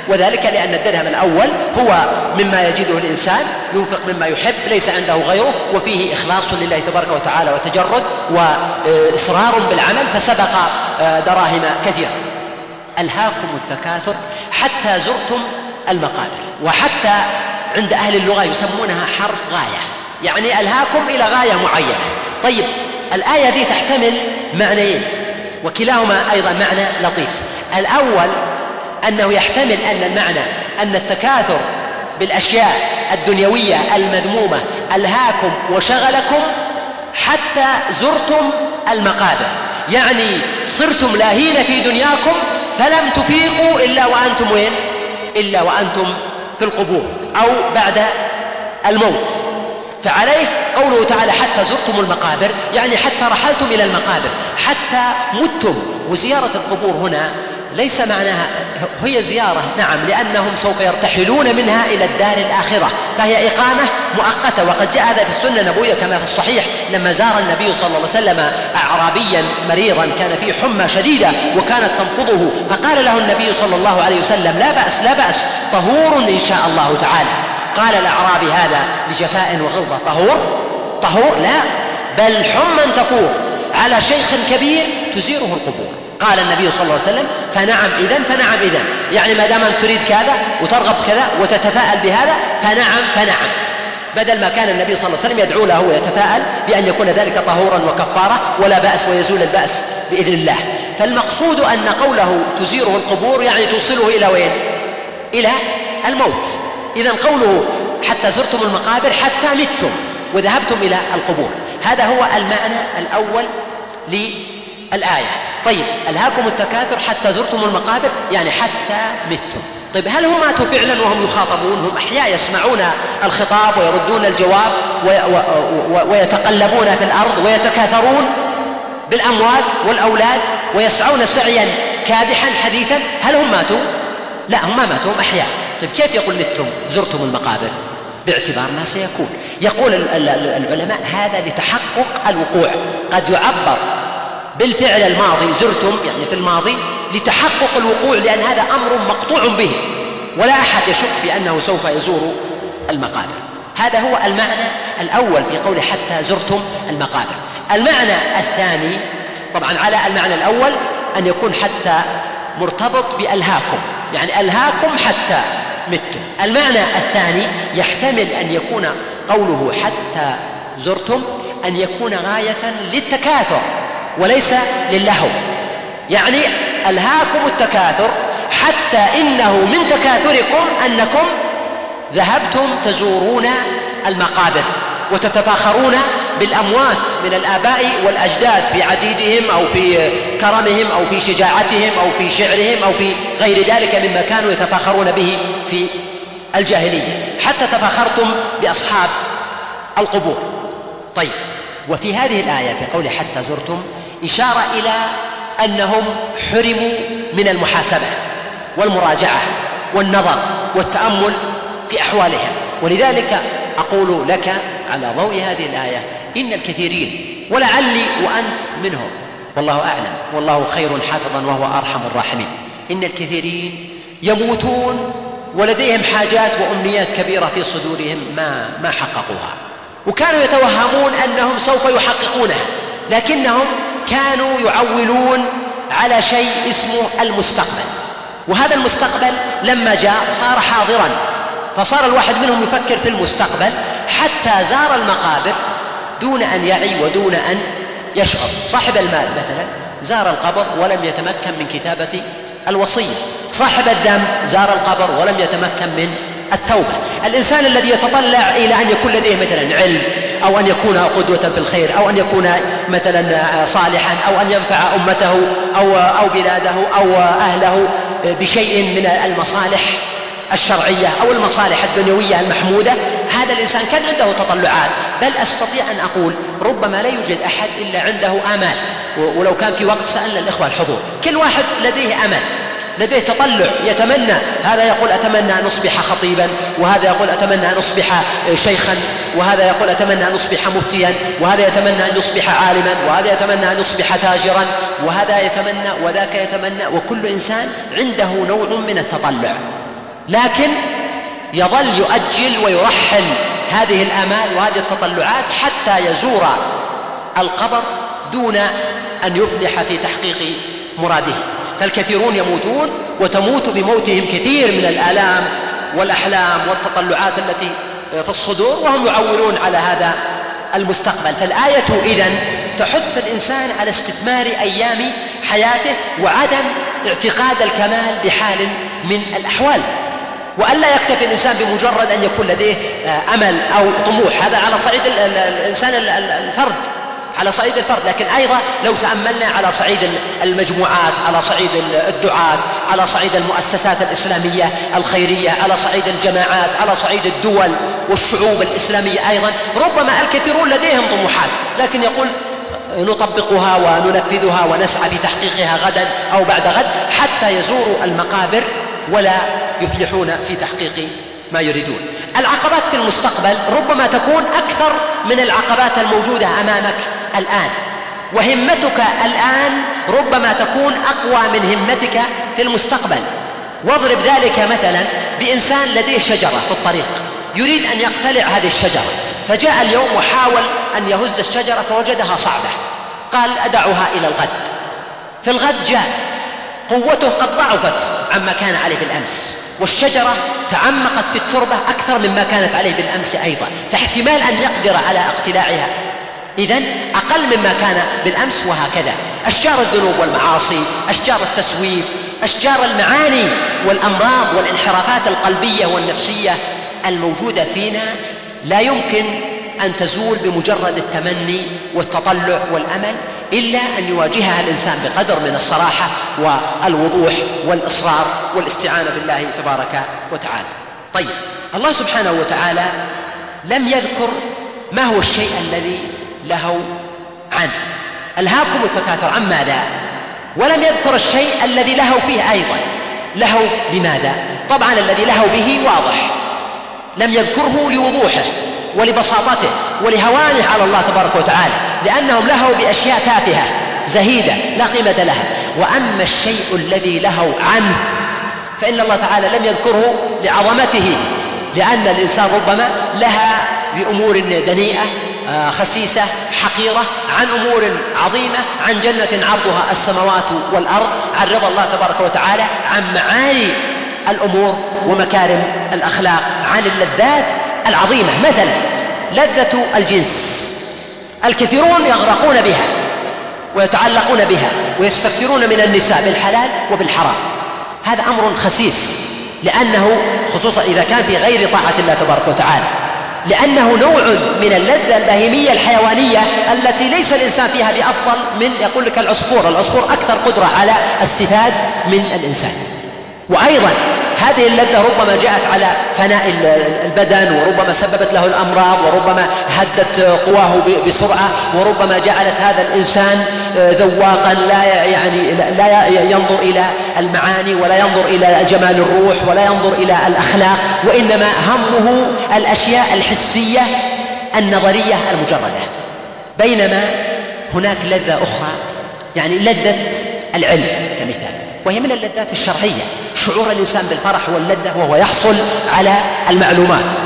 وذلك لأن الدرهم الأول هو مما يجده الإنسان ينفق مما يحب ليس عنده غيره، وفيه إخلاص لله تبارك وتعالى وتجرد وإصرار بالعمل، فسبق دراهم كثيرة. ألهاكم التكاثر حتى زرتم المقابر، وحتى عند أهل اللغة يسمونها حرف غاية، يعني ألهاكم إلى غاية معينة. طيب الآية دي تحتمل معنيين وكلاهما أيضا معنى لطيف. الأول أنه يحتمل أن المعنى أن التكاثر بالأشياء الدنيوية المذمومة ألهاكم وشغلكم حتى زرتم المقابر، يعني صرتم لاهين في دنياكم فلم تفيقوا إلا وأنتم وين؟ إلا وأنتم في القبور أو بعد الموت. فعليه قوله تعالى حتى زرتم المقابر، يعني حتى رحلتم إلى المقابر، حتى متم. وزيارة القبور هنا ليس معناها هي زيارة، نعم، لأنهم سوف يرتحلون منها إلى الدار الآخرة، فهي إقامة مؤقتة. وقد جاء هذا في السنة النبوية كما في الصحيح لما زار النبي صلى الله عليه وسلم أعرابيا مريضا كان فيه حمى شديدة وكانت تنفضه، فقال له النبي صلى الله عليه وسلم لا بأس لا بأس طهور إن شاء الله تعالى. قال الأعرابي هذا بجفاء وغلظة طهور؟ طهور؟ لا، بل حمى تفور على شيخ كبير تزيره القبور. قال النبي صلى الله عليه وسلم فنعم إذن فنعم إذن، يعني ما دام أن تريد كذا وترغب كذا وتتفاءل بهذا فنعم فنعم، بدل ما كان النبي صلى الله عليه وسلم يدعو له ويتفاءل بأن يكون ذلك طهورا وكفارة ولا بأس ويزول البأس بإذن الله. فالمقصود أن قوله تزيره القبور يعني توصله إلى وين؟ إلى الموت. إذن قوله حتى زرتم المقابر حتى متم وذهبتم إلى القبور، هذا هو المعنى الأول للآية. طيب ألهاكم التكاثر حتى زرتم المقابر يعني حتى متم. طيب هل هم ماتوا فعلا وهم يخاطبون؟ هم أحياء يسمعون الخطاب ويردون الجواب ويتقلبون في الأرض ويتكاثرون بالأموال والأولاد ويسعون سعيا كادحا حديثا. هل هم ماتوا؟ لا، هم ما ماتوا، هم أحياء. طيب كيف يقول متم زرتم المقابر؟ باعتبار ما سيكون. يقول العلماء هذا لتحقق الوقوع، قد يعبر بالفعل الماضي زرتم يعني في الماضي لتحقق الوقوع، لأن هذا أمر مقطوع به ولا أحد يشك بأنه سوف يزور المقابر. هذا هو المعنى الأول في قول حتى زرتم المقابر. المعنى الثاني طبعا على المعنى الأول أن يكون حتى مرتبط بألهاكم، يعني ألهاكم حتى متم. المعنى الثاني يحتمل أن يكون قوله حتى زرتم أن يكون غاية للتكاثر وليس للهو، يعني ألهاكم التكاثر حتى إنه من تكاثركم أنكم ذهبتم تزورون المقابر وتتفاخرون بالأموات من الآباء والأجداد في عديدهم أو في كرمهم أو في شجاعتهم أو في شعرهم أو في غير ذلك مما كانوا يتفاخرون به في الجاهلية، حتى تفاخرتم بأصحاب القبور. طيب وفي هذه الآية في قول حتى زرتم إشارة إلى أنهم حرموا من المحاسبة والمراجعة والنظر والتأمل في أحوالهم. ولذلك أقول لك على ضوء هذه الآية إن الكثيرين ولعلي وأنت منهم والله أعلم والله خير حافظا وهو أرحم الراحمين، إن الكثيرين يموتون ولديهم حاجات وأمنيات كبيرة في صدورهم ما ما حققوها، وكانوا يتوهمون أنهم سوف يحققونها، لكنهم كانوا يعولون على شيء اسمه المستقبل. وهذا المستقبل لما جاء صار حاضرا، فصار الواحد منهم يفكر في المستقبل حتى زار المقابر دون أن يعي ودون أن يشعر. صاحب المال مثلا زار القبر ولم يتمكن من كتابة الوصية، صاحب الذنب زار القبر ولم يتمكن من التوبة. الإنسان الذي يتطلع إلى أن يكون لديه مثلا علم أو أن يكون قدوة في الخير أو أن يكون مثلا صالحا أو أن ينفع أمته أو, أو بلاده أو أهله بشيء من المصالح الشرعية أو المصالح الدنيوية المحمودة، هذا الإنسان كان عنده تطلعات، بل أستطيع أن أقول ربما لا يوجد أحد إلا عنده آمال. ولو كان في وقت سألنا الإخوة الحضور، كل واحد لديه أمل، لديه تطلع، يتمنى، هذا يقول أتمنى أن أصبح خطيبا، وهذا يقول أتمنى أن أصبح شيخا، وهذا يقول أتمنى أن أصبح مفتيا، وهذا يتمنى أن يصبح عالما، وهذا يتمنى أن يصبح تاجرا، وهذا يتمنى وذاك يتمنى، وكل إنسان عنده نوع من التطلع. لكن يظل يؤجل ويرحل هذه الآمال وهذه التطلعات حتى يزور القبر دون أن يفلح في تحقيق مراده. فالكثيرون يموتون وتموت بموتهم كثير من الآلام والأحلام والتطلعات التي في الصدور، وهم يعولون على هذا المستقبل. فالآية إذن تحث الإنسان على استثمار أيام حياته وعدم اعتقاد الكمال بحال من الأحوال، وألا يكتفي الإنسان بمجرد أن يكون لديه أمل أو طموح، هذا على صعيد الإنسان الفرد، على صعيد الفرد، لكن أيضا لو تأملنا على صعيد المجموعات، على صعيد الدعاة، على صعيد المؤسسات الإسلامية الخيرية، على صعيد الجماعات، على صعيد الدول والشعوب الإسلامية أيضا، ربما الكثيرون لديهم طموحات لكن يقول نطبقها وننفذها ونسعى بتحقيقها غدا أو بعد غد حتى يزوروا المقابر ولا يفلحون في تحقيق ما يريدون. العقبات في المستقبل ربما تكون أكثر من العقبات الموجودة أمامك الآن، وهمتك الآن ربما تكون أقوى من همتك في المستقبل. واضرب ذلك مثلا بإنسان لديه شجرة في الطريق يريد أن يقتلع هذه الشجرة، فجاء اليوم وحاول أن يهز الشجرة فوجدها صعبة، قال أدعها إلى الغد. في الغد جاء قوته قد ضعفت عما كان عليه بالأمس، والشجرة تعمقت في التربة أكثر مما كانت عليه بالأمس أيضا، فاحتمال أن يقدر على اقتلاعها إذن أقل مما كان بالأمس. وهكذا أشجار الذنوب والمعاصي، أشجار التسويف، أشجار المعاني والأمراض والانحرافات القلبية والنفسية الموجودة فينا لا يمكن أن تزول بمجرد التمني والتطلع والأمل، إلا أن يواجهها الإنسان بقدر من الصراحة والوضوح والإصرار والاستعانة بالله تبارك وتعالى. طيب، الله سبحانه وتعالى لم يذكر ما هو الشيء الذي لهوا عنه. ألهاكم التكاثر عن ماذا؟ ولم يذكر الشيء الذي لهوا فيه أيضا. لهوا بماذا؟ طبعا الذي لهوا به واضح، لم يذكره لوضوحه ولبساطته ولهوانه على الله تبارك وتعالى، لأنهم لهوا بأشياء تافهة زهيدة لا قيمة لها. وأما الشيء الذي لهوا عنه فإن الله تعالى لم يذكره لعظمته، لأن الإنسان ربما لها بأمور دنيئة خسيسة حقيرة عن أمور عظيمة، عن جنة عرضها السماوات والأرض، عن رضا الله تبارك وتعالى، عن معاني الأمور ومكارم الأخلاق، عن اللذات العظيمة. مثلا لذة الجنس، الكثيرون يغرقون بها ويتعلقون بها ويستكثرون من النساء بالحلال وبالحرام. هذا أمر خسيس، لأنه خصوصا إذا كان في غير طاعة الله تبارك وتعالى، لأنه نوع من اللذة البهيمية الحيوانية التي ليس الإنسان فيها بأفضل من، يقول لك العصفور، العصفور أكثر قدرة على استفاد من الإنسان. وأيضا هذه اللذة ربما جاءت على فناء البدن، وربما سببت له الأمراض، وربما هدت قواه بسرعة، وربما جعلت هذا الإنسان ذواقا لا يعني لا ينظر إلى المعاني ولا ينظر إلى جمال الروح ولا ينظر إلى الأخلاق، وإنما همه الأشياء الحسية النظرية المجردة. بينما هناك لذة أخرى، يعني لذة العلم كمثال، وهي من اللذات الشرعية، شعور الإنسان بالفرح واللذة وهو يحصل على المعلومات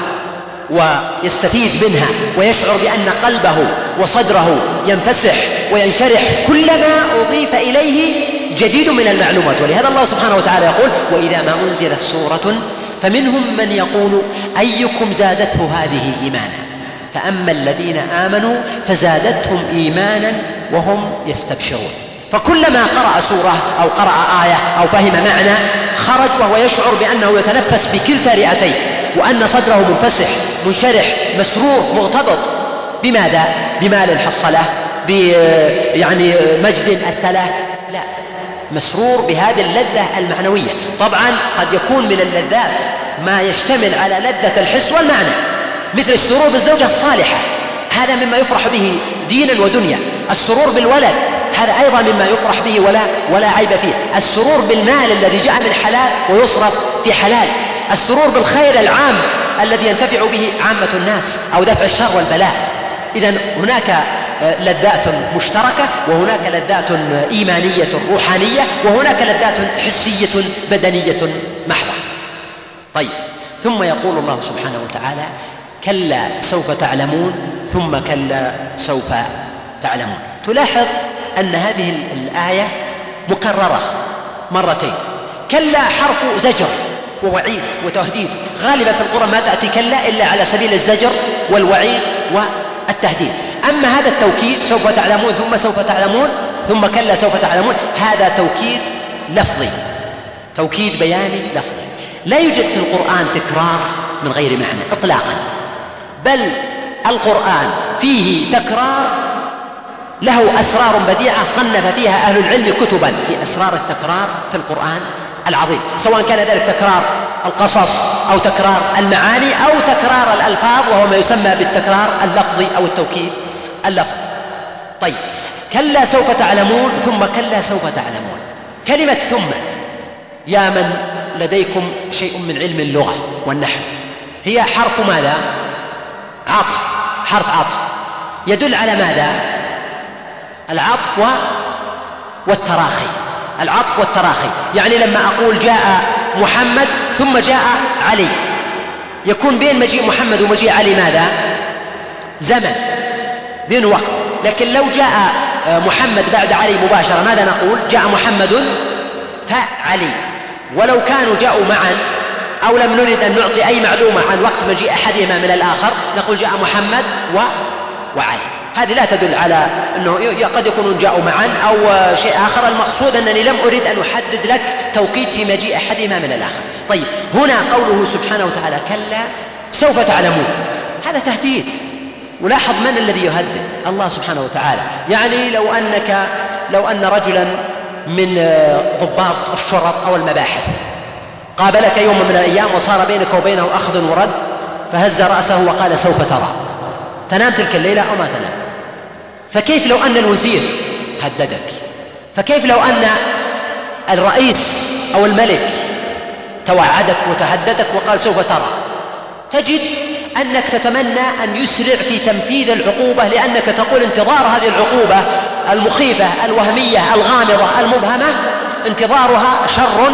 ويستفيد منها، ويشعر بأن قلبه وصدره ينفسح وينشرح كلما أضيف إليه جديد من المعلومات. ولهذا الله سبحانه وتعالى يقول: وإذا ما أنزلت سورة فمنهم من يقول أيكم زادته هذه إيمانا، فأما الذين آمنوا فزادتهم إيمانا وهم يستبشرون. فكلما قرأ سورة أو قرأ آية أو فهم معنى خرج وهو يشعر بأنه يتنفس بكلتا رئتيه، وأن صدره منفسح منشرح مسرور مغتبط. بماذا؟ بمال حصله، يعني مجد أثله؟ لا، مسرور بهذه اللذة المعنوية. طبعا قد يكون من اللذات ما يشتمل على لذة الحس والمعنى، مثل السرور بالزوجة الصالحة، هذا مما يفرح به دينا ودنيا. السرور بالولد هذا أيضا مما يفرح به ولا, ولا عيب فيه. السرور بالمال الذي جاء من حلال ويصرف في حلال. السرور بالخير العام الذي ينتفع به عامة الناس أو دفع الشر والبلاء. إذن هناك لذات مشتركة، وهناك لذات إيمانية روحانية، وهناك لذات حسية بدنية محضة. طيب، ثم يقول الله سبحانه وتعالى: كلا سوف تعلمون ثم كلا سوف تعلمون. تلاحظ أن هذه الآية مكررة مرتين. كلا حرف زجر ووعيد وتهديد، غالبا في القرآن ما تأتي كلا إلا على سبيل الزجر والوعيد والتهديد. أما هذا التوكيد سوف تعلمون ثم سوف تعلمون ثم كلا سوف تعلمون، هذا توكيد لفظي، توكيد بياني لفظي. لا يوجد في القرآن تكرار من غير معنى إطلاقا، بل القرآن فيه تكرار له أسرار بديعة صنف فيها أهل العلم كتبا في أسرار التكرار في القرآن العظيم، سواء كان ذلك تكرار القصص أو تكرار المعاني أو تكرار الألفاظ، وهو ما يسمى بالتكرار اللفظي أو التوكيد اللفظي. طيب، كلا سوف تعلمون ثم كلا سوف تعلمون. كلمة ثم، يا من لديكم شيء من علم اللغة والنحو، هي حرف ماذا؟ عطف، حرف عطف يدل على ماذا؟ العطف والتراخي، العطف والتراخي. يعني لما أقول جاء محمد ثم جاء علي، يكون بين مجيء محمد ومجيء علي ماذا؟ زمن، بين وقت. لكن لو جاء محمد بعد علي مباشرة ماذا نقول؟ جاء محمد فعلي. ولو كانوا جاءوا معا أو لم نرد أن نعطي أي معلومة عن وقت مجيء أحدهما من الآخر نقول جاء محمد و... وعلي. هذه لا تدل على أنه قد يكونون جاءوا معا أو شيء آخر. المقصود أنني لم أرد أن أحدد لك توقيت في مجيء أحدهما من الآخر. طيب، هنا قوله سبحانه وتعالى كلا سوف تعلمون، هذا تهديد. ولاحظ من الذي يهدد؟ الله سبحانه وتعالى. يعني لو أنك لو أن رجلا من ضباط الشرط أو المباحث قابلك يوم من الأيام وصار بينك وبينه أخذ ورد، فهز رأسه وقال سوف ترى، تنام تلك الليلة أو ما تنام؟ فكيف لو أن الوزير هددك؟ فكيف لو أن الرئيس أو الملك توعدك وتهددك وقال سوف ترى؟ تجد أنك تتمنى أن يسرع في تنفيذ العقوبة، لأنك تقول انتظار هذه العقوبة المخيفة الوهمية الغامضة المبهمة انتظارها شر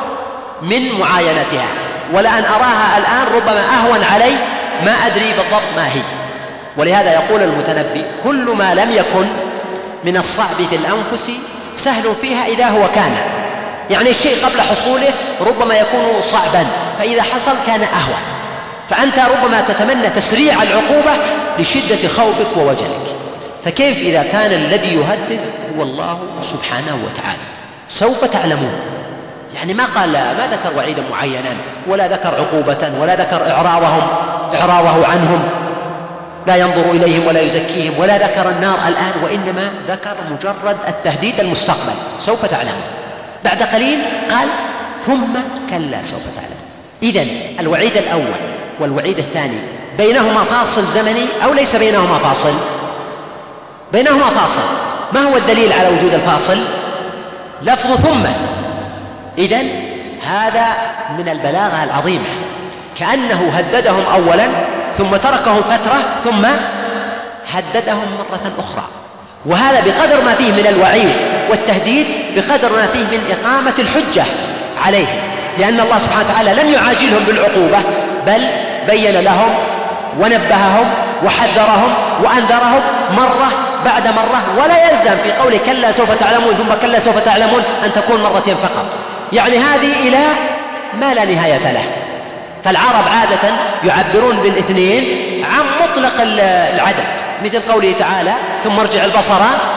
من معاينتها، ولأن أراها الآن ربما أهون علي، ما أدري بالضبط ما هي. ولهذا يقول المتنبي كل ما لم يكن من الصعب في الأنفس سهل فيها إذا هو كان. يعني الشيء قبل حصوله ربما يكون صعبا، فإذا حصل كان أهون. فأنت ربما تتمنى تسريع العقوبة لشدة خوفك ووجلك، فكيف إذا كان الذي يهدد هو الله سبحانه وتعالى؟ سوف تعلمون، يعني ما قال، ما ذكر وعيدا معينا ولا ذكر عقوبة ولا ذكر إعراضهم إعراضه عنهم، لا ينظر إليهم ولا يزكيهم، ولا ذكر النار الآن، وإنما ذكر مجرد التهديد المستقبل، سوف تعلمون. بعد قليل قال ثم كلا سوف تعلمون. إذن الوعيد الأول والوعيد الثاني بينهما فاصل زمني أو ليس بينهما فاصل؟ بينهما فاصل. ما هو الدليل على وجود الفاصل؟ لفظ ثم. إذن هذا من البلاغة العظيمة، كأنه هددهم أولا ثم تركهم فترة ثم هددهم مرة أخرى. وهذا بقدر ما فيه من الوعيد والتهديد بقدر ما فيه من إقامة الحجة عليهم، لأن الله سبحانه وتعالى لم يعاجلهم بالعقوبة، بل بين لهم ونبههم وحذرهم وأنذرهم مرة بعد مرة. ولا يلزم في قوله كلا سوف تعلمون ثم كلا سوف تعلمون أن تكون مرتين فقط، يعني هذه إلى ما لا نهاية له. فالعرب عادة يعبرون بالاثنين عن مطلق العدد، مثل قوله تعالى ثم ارجع البصر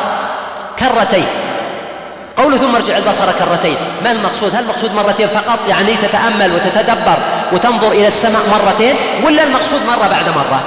كرتين. قوله ثم ارجع البصر كرتين، ما المقصود؟ هل المقصود مرتين فقط يعني تتأمل وتتدبر وتنظر إلى السماء مرتين، ولا المقصود مرة بعد مرة؟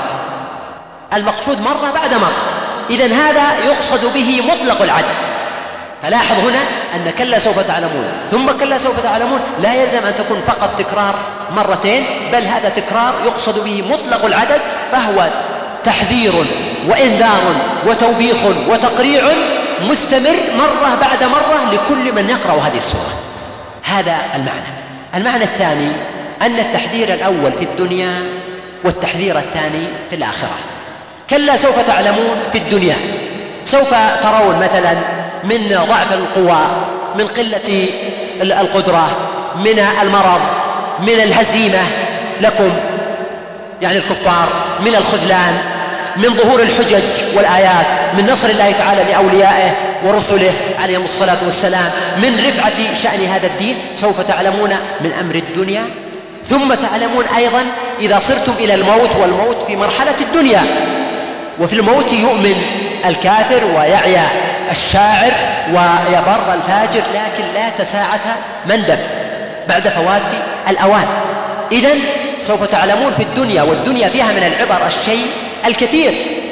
المقصود مرة بعد مرة. إذن هذا يقصد به مطلق العدد. فلاحظ هنا أن كلا سوف تعلمون ثم كلا سوف تعلمون لا يلزم أن تكون فقط تكرار مرتين، بل هذا تكرار يقصد به مطلق العدد، فهو تحذير وإنذار وتوبيخ وتقريع مستمر مرة بعد مرة لكل من يقرأ هذه السورة. هذا المعنى. المعنى الثاني أن التحذير الأول في الدنيا والتحذير الثاني في الآخرة. كلا سوف تعلمون في الدنيا، سوف ترون مثلا من ضعف القوى، من قلة القدرة، من المرض، من الهزيمة لكم يعني الكفار، من الخذلان، من ظهور الحجج والآيات، من نصر الله تعالى لأوليائه ورسله عليهم الصلاة والسلام، من رفعة شأن هذا الدين. سوف تعلمون من أمر الدنيا، ثم تعلمون أيضا إذا صرتم إلى الموت، والموت في مرحلة الدنيا، وفي الموت يؤمن الكافر ويعيا الشاعر ويبر الفاجر، لكن لا تساعة مندب بعد فوات الأوان. إذن سوف تعلمون في الدنيا، والدنيا فيها من العبر الشيء الكثير،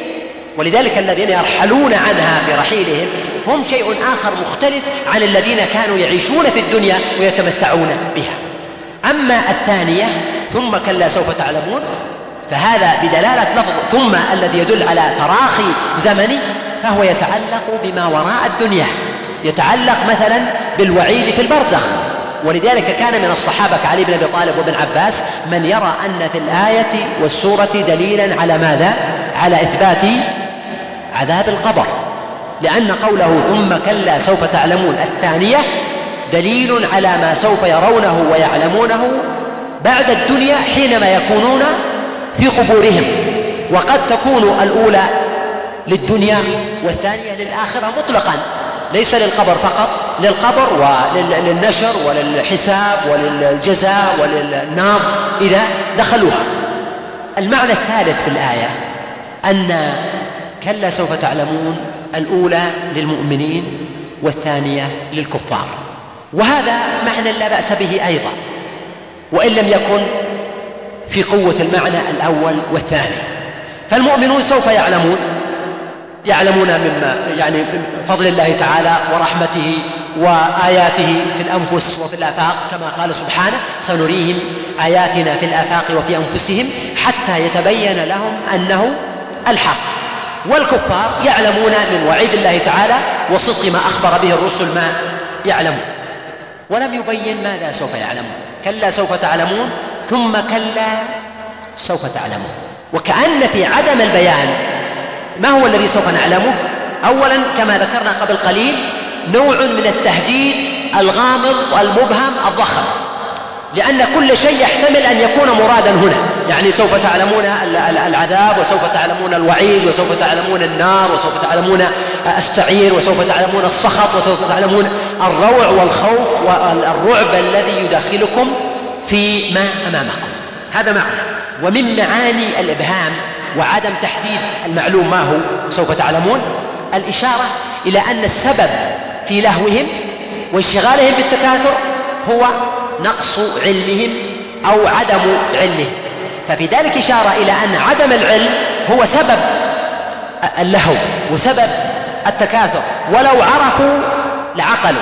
ولذلك الذين يرحلون عنها في رحيلهم هم شيء آخر مختلف عن الذين كانوا يعيشون في الدنيا ويتمتعون بها. أما الثانية ثم كلا سوف تعلمون، فهذا بدلالة لفظ ثم الذي يدل على تراخي زمني، فهو يتعلق بما وراء الدنيا، يتعلق مثلا بالوعيد في البرزخ. ولذلك كان من الصحابة كعلي بن أبي طالب وابن عباس من يرى أن في الآية والسورة دليلا على ماذا؟ على إثبات عذاب القبر، لأن قوله ثم كلا سوف تعلمون الثانية دليل على ما سوف يرونه ويعلمونه بعد الدنيا حينما يكونون في قبورهم. وقد تكون الأولى للدنيا والثانية للآخرة مطلقا، ليس للقبر فقط، للقبر وللنشر وللحساب وللجزاء وللنار إذا دخلوها. المعنى الثالث في الآية أن كلا سوف تعلمون الأولى للمؤمنين والثانية للكفار، وهذا معنى لا بأس به أيضا، وإن لم يكن في قوة المعنى الأول والثاني. فالمؤمنون سوف يعلمون يعلمون مما يعني فضل الله تعالى ورحمته وآياته في الأنفس وفي الآفاق، كما قال سبحانه سنريهم آياتنا في الآفاق وفي أنفسهم حتى يتبين لهم أنه الحق. والكفار يعلمون من وعيد الله تعالى وصدق ما أخبر به الرسل ما يعلمون، ولم يبين ماذا سوف يعلمون. كلا سوف تعلمون ثم كلا سوف تعلمون، وكأن في عدم البيان ما هو الذي سوف نعلمه. أولا كما ذكرنا قبل قليل نوع من التهديد الغامض والمبهم الضخم، لأن كل شيء يحتمل أن يكون مرادا هنا، يعني سوف تعلمون العذاب وسوف تعلمون الوعيد وسوف تعلمون النار وسوف تعلمون السعير وسوف تعلمون السخط وسوف تعلمون الروع والخوف والرعب الذي يدخلكم في ما أمامكم. هذا معنى. ومن معاني الإبهام وعدم تحديد المعلوم ما هو سوف تعلمون الإشارة إلى أن السبب في لهوهم وانشغالهم بالتكاثر هو نقص علمهم أو عدم علمهم، ففي ذلك إشارة إلى أن عدم العلم هو سبب اللهو وسبب التكاثر، ولو عرفوا لعقلوا،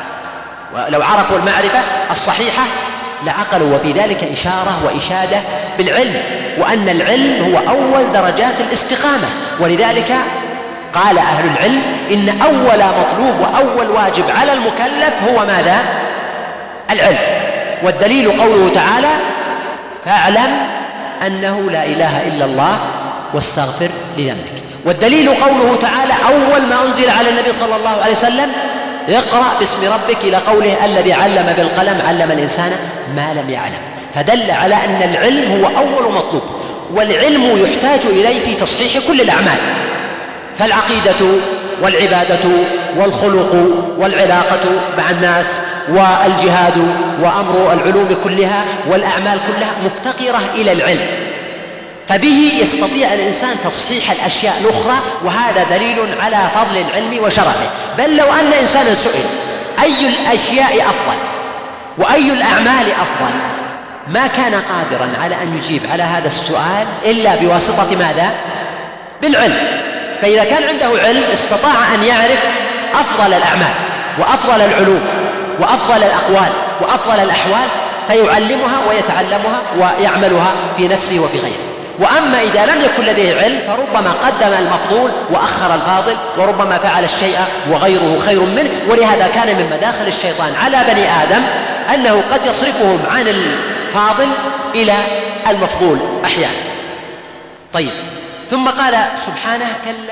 ولو عرفوا المعرفة الصحيحة لعقلوا. وفي ذلك إشارة وإشادة بالعلم، وأن العلم هو أول درجات الاستقامة. ولذلك قال أهل العلم إن أول مطلوب وأول واجب على المكلف هو ماذا؟ العلم. والدليل قوله تعالى فاعلم أنه لا إله إلا الله واستغفر لذنبك. والدليل قوله تعالى أول ما أنزل على النبي صلى الله عليه وسلم اقرأ باسم ربك إلى قوله الذي علم بالقلم علم الإنسان ما لم يعلم، فدل على أن العلم هو أول مطلوب، والعلم يحتاج إليه في تصحيح كل الأعمال، فالعقيدة والعبادة والخلق والعلاقة مع الناس والجهاد وأمر العلوم كلها والأعمال كلها مفتقرة إلى العلم، فبه يستطيع الإنسان تصحيح الأشياء الأخرى، وهذا دليل على فضل العلم وشرفه. بل لو أن إنسانا سئل أي الأشياء أفضل وأي الأعمال أفضل ما كان قادرا على أن يجيب على هذا السؤال إلا بواسطة ماذا؟ بالعلم. فإذا كان عنده علم استطاع أن يعرف أفضل الأعمال وأفضل العلوم وأفضل الأقوال وأفضل الأحوال، فيعلمها ويتعلمها ويعملها في نفسه وفي غيره. وأما إذا لم يكن لديه علم فربما قدم المفضول وأخر الفاضل، وربما فعل الشيء وغيره خير منه. ولهذا كان من مداخل الشيطان على بني آدم أنه قد يصرفهم عن الفاضل إلى المفضول أحيانا. طيب، ثم قال سبحانه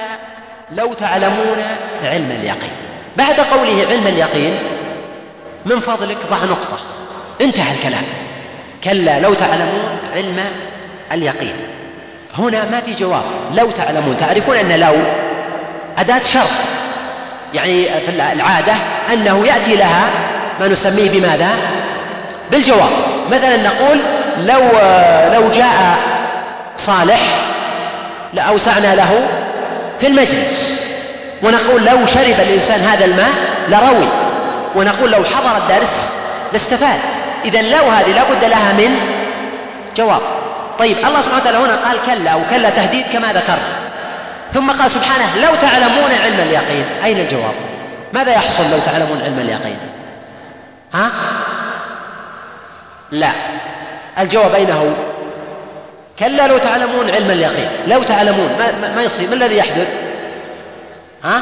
كلا لو تعلمون علم اليقين. بعد قوله علم اليقين من فضلك ضع نقطة، انتهى الكلام. كلا لو تعلمون علم اليقين. هنا ما في جواب. لو تعلمون، تعرفون أن لو أداة شرط، يعني في العادة أنه يأتي لها ما نسميه بماذا؟ بالجواب. مثلا نقول لو لو جاء صالح لأوسعنا له في المجلس، ونقول لو شرب الإنسان هذا الماء لروي، ونقول لو حضر الدرس لاستفاد. إذن لو هذه لا بد لها من جواب. طيب الله سبحانه وتعالى هنا قال كلا، وكلا تهديد كما ذكرنا، ثم قال سبحانه لو تعلمون علم اليقين. أين الجواب؟ ماذا يحصل لو تعلمون علم اليقين؟ ها؟ لا، الجواب أين هو؟ كلا لو تعلمون علم اليقين. لو تعلمون ما, ما يصير، ما الذي يحدث؟ ها؟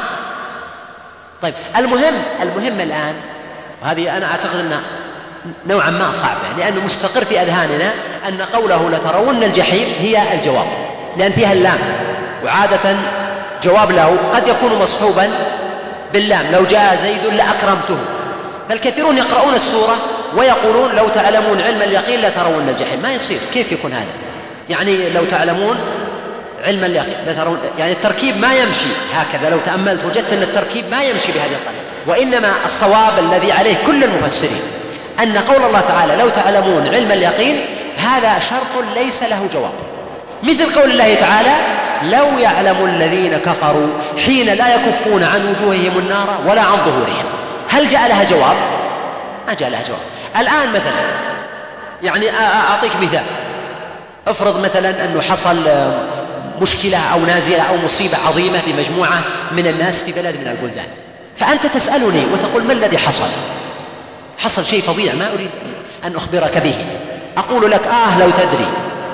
طيب المهم المهم الآن، وهذه أنا أعتقد أنها نوعا ما صعبة، لأنه مستقر في أذهاننا أن قوله لترون الجحيم هي الجواب، لأن فيها اللام، وعادة جواب له قد يكون مصحوبا باللام. لو جاء زيد لأكرمته. فالكثيرون يقرؤون السورة ويقولون لو تعلمون علم اليقين لترون الجحيم. ما يصير، كيف يكون هذا؟ يعني لو تعلمون علم اليقين لترون، يعني التركيب ما يمشي هكذا. لو تأملت وجدت أن التركيب ما يمشي بهذه الطريقة. وإنما الصواب الذي عليه كل المفسرين أن قول الله تعالى لو تعلمون علم اليقين هذا شرط ليس له جواب، مثل قول الله تعالى لو يعلم الذين كفروا حين لا يكفون عن وجوههم النار ولا عن ظهورهم. هل جاء لها جواب؟ ما جاء لها جواب. الآن مثلا يعني أعطيك مثال، افرض مثلا أنه حصل مشكلة أو نازلة أو مصيبة عظيمة في مجموعة من الناس في بلد من البلدان، فأنت تسألني وتقول ما الذي حصل؟ حصل شيء فظيع ما أريد أن أخبرك به. أقول لك آه لو تدري،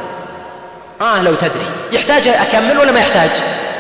آه لو تدري. يحتاج أكمل ولا ما يحتاج؟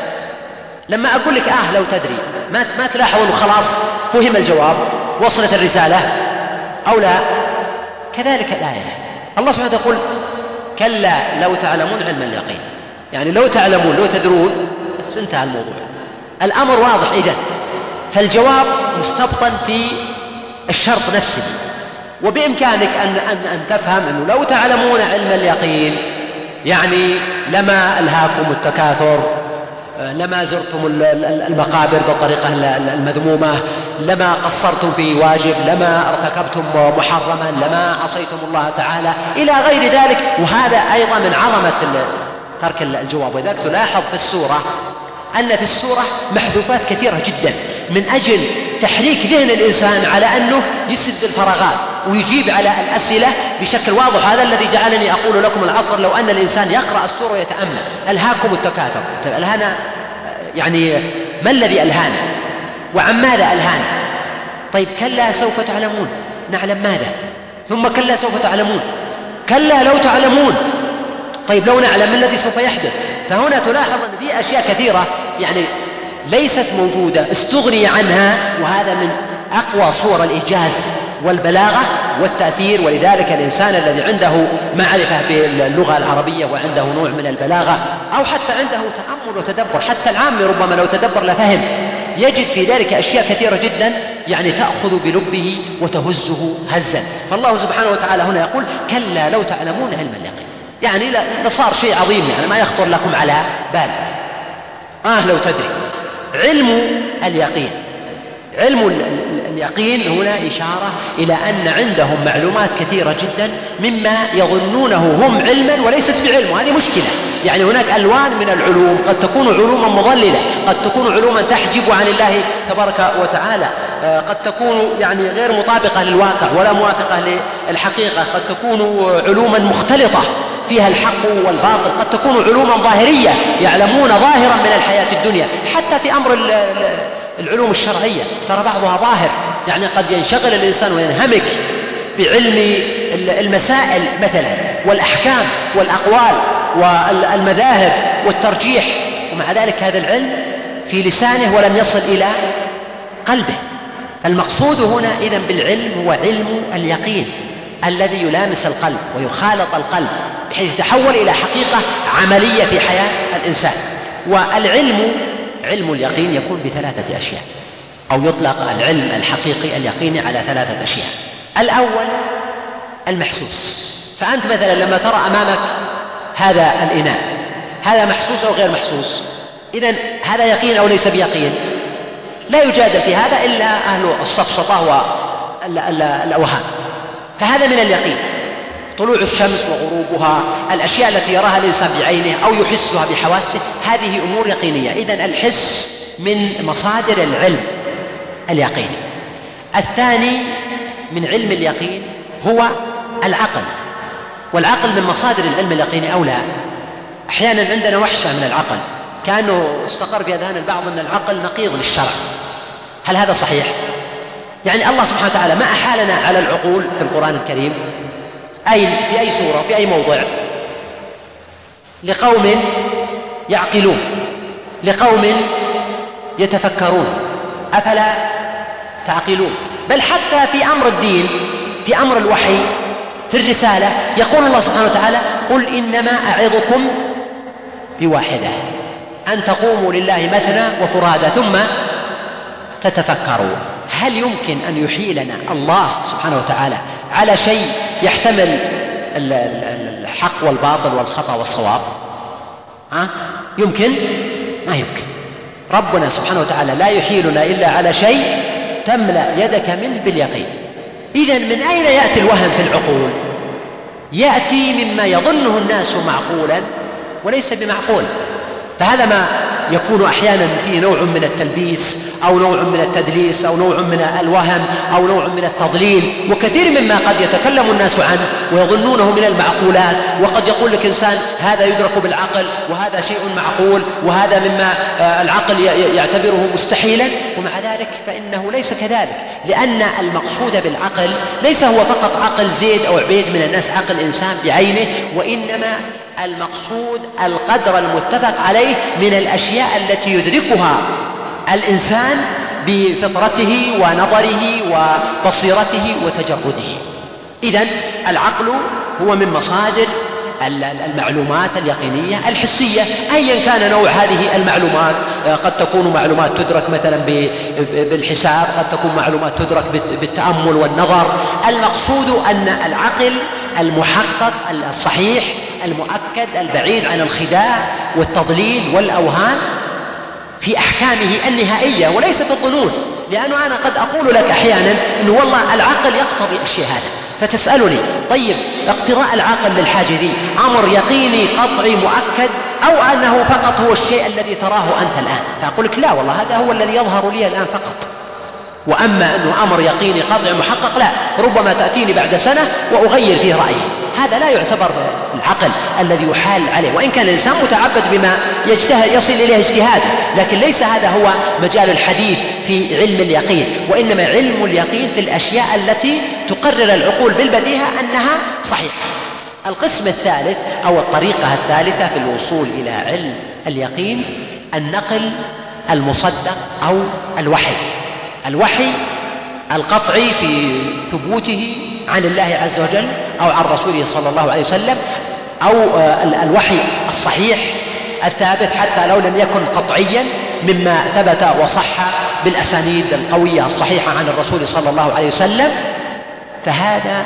لما أقول لك آه لو تدري ما ما تلاحظ أنه خلاص فهم الجواب، وصلت الرسالة أو لا؟ كذلك الآية الله سبحانه يقول كلا لو تعلمون علم اليقين، يعني لو تعلمون لو تدرون بس انتهى الموضوع. الأمر واضح إذن. فالجواب مستبطن في الشرط نفسه، وبإمكانك أن, أن, أن تفهم أنه لو تعلمون علم اليقين يعني لما ألهاكم التكاثر، لما زرتم المقابر بالطريقة المذمومة، لما قصرتم في واجب، لما ارتكبتم محرما، لما عصيتم الله تعالى إلى غير ذلك. وهذا أيضا من عظمة ترك الجواب. وذلك تلاحظ في السورة أن في السورة محذوفات كثيرة جدا من أجل تحريك ذهن الإنسان على أنه يسد الفراغات ويجيب على الأسئلة بشكل واضح. هذا الذي جعلني أقول لكم العصر لو أن الإنسان يقرأ السورة ويتأمل ألهاكم التكاثر. ألهانا يعني ما الذي ألهانا وعن ماذا ألهانا؟ طيب كلا سوف تعلمون، نعلم ماذا؟ ثم كلا سوف تعلمون، كلا لو تعلمون. طيب لو نعلم ما الذي سوف يحدث؟ فهنا تلاحظ أن في أشياء كثيرة يعني ليست موجودة استغني عنها، وهذا من أقوى صور الإيجاز والبلاغة والتأثير. ولذلك الإنسان الذي عنده معرفة باللغة العربية وعنده نوع من البلاغة أو حتى عنده تأمل وتدبر، حتى العام ربما لو تدبر لفهم، يجد في ذلك أشياء كثيرة جدا يعني تأخذ بلبه وتهزه هزا. فالله سبحانه وتعالى هنا يقول كلا لو تعلمون علم اليقين، يعني لصار شيء عظيم يعني ما يخطر لكم على بال. آه لو تدري. علم اليقين، علم اليقين هنا إشارة إلى أن عندهم معلومات كثيرة جدا مما يظنونه هم علما وليست بعلم، وهذه مشكلة. يعني هناك ألوان من العلوم، قد تكون علوما مضللة، قد تكون علوما تحجب عن الله تبارك وتعالى، قد تكون يعني غير مطابقة للواقع ولا موافقة للحقيقة، قد تكون علوما مختلطة فيها الحق والباطل، قد تكون علوما ظاهرية يعلمون ظاهرا من الحياة الدنيا. حتى في أمر العلوم الشرعية ترى بعضها ظاهر، يعني قد ينشغل الإنسان وينهمك بعلم المسائل مثلا والأحكام والأقوال والمذاهب والترجيح، ومع ذلك هذا العلم في لسانه ولم يصل إلى قلبه. فالمقصود هنا إذن بالعلم هو علم اليقين الذي يلامس القلب ويخالط القلب بحيث يتحول إلى حقيقة عملية في حياة الإنسان. والعلم علم اليقين يكون بثلاثة أشياء، أو يطلق العلم الحقيقي اليقيني على ثلاثة أشياء. الأول المحسوس، فأنت مثلا لما ترى أمامك هذا الإناء، هذا محسوس أو غير محسوس؟ إذن هذا يقين أو ليس بيقين؟ لا يجادل في هذا إلا أهل السفسطة والأوهام. فهذا من اليقين. طلوع الشمس وغروبها، الأشياء التي يراها الإنسان بعينه أو يحسها بحواسه، هذه أمور يقينية. إذن الحس من مصادر العلم اليقيني. الثاني من علم اليقين هو العقل، والعقل من مصادر العلم اليقيني أو لا؟ أحيانا عندنا وحشة من العقل، كأنه استقر في أذهان البعض أن العقل نقيض للشرع. هل هذا صحيح؟ يعني الله سبحانه وتعالى ما أحالنا على العقول في القرآن الكريم؟ أي في أي سورة في أي موضع؟ لقوم يعقلون، لقوم يتفكرون، أفلا تعقلون. بل حتى في أمر الدين، في أمر الوحي، في الرسالة، يقول الله سبحانه وتعالى: قل إنما أعظكم بواحدة أن تقوموا لله مثنى وفرادى ثم تتفكروا. هل يمكن أن يحيلنا الله سبحانه وتعالى على شيء يحتمل الحق والباطل والخطأ والصواب؟ ها؟ يمكن؟ ما يمكن. ربنا سبحانه وتعالى لا يحيلنا إلا على شيء تملأ يدك منه باليقين. إذن من أين يأتي الوهم في العقول؟ يأتي مما يظنه الناس معقولا وليس بمعقول. فهذا ما يكون أحيانا فيه نوع من التلبيس أو نوع من التدليس أو نوع من الوهم أو نوع من التضليل، وكثير مما قد يتكلم الناس عنه ويظنونه من المعقولات. وقد يقول لك إنسان هذا يدرك بالعقل وهذا شيء معقول وهذا مما العقل يعتبره مستحيلا، ومع ذلك فإنه ليس كذلك، لأن المقصود بالعقل ليس هو فقط عقل زيد أو عبيد من الناس، عقل إنسان بعينه، وإنما المقصود القدر المتفق عليه من الأشياء التي يدركها الإنسان بفطرته ونظره وبصيرته وتجرده. إذن العقل هو من مصادر المعلومات اليقينية الحسية أيا كان نوع هذه المعلومات. قد تكون معلومات تدرك مثلا بالحساب، قد تكون معلومات تدرك بالتأمل والنظر. المقصود أن العقل المحقق الصحيح المؤكد البعيد عن الخداع والتضليل والأوهام في أحكامه النهائية وليس في الظنون. لأنه أنا قد أقول لك أحيانا أنه والله العقل يقتضي الشيء هذا، فتسألني طيب اقتضاء العقل للحاجة دي أمر يقيني قطعي مؤكد أو أنه فقط هو الشيء الذي تراه أنت الآن؟ فأقول لك لا والله هذا هو الذي يظهر لي الآن فقط. وأما أنه أمر يقيني قطعي محقق لا، ربما تأتيني بعد سنة وأغير فيه رأيي، هذا لا يعتبر العقل الذي يحال عليه، وإن كان الإنسان متعبد بما يجتهد يصل إليه اجتهاده، لكن ليس هذا هو مجال الحديث في علم اليقين، وإنما علم اليقين في الأشياء التي تقرر العقول بالبديهة أنها صحيحة. القسم الثالث أو الطريقة الثالثة في الوصول إلى علم اليقين النقل المصدق أو الوحي. الوحي القطعي في ثبوته عن الله عز وجل أو عن رسوله صلى الله عليه وسلم، أو الوحي الصحيح الثابت حتى لو لم يكن قطعيا مما ثبت وصح بالأسانيد القوية الصحيحة عن الرسول صلى الله عليه وسلم. فهذا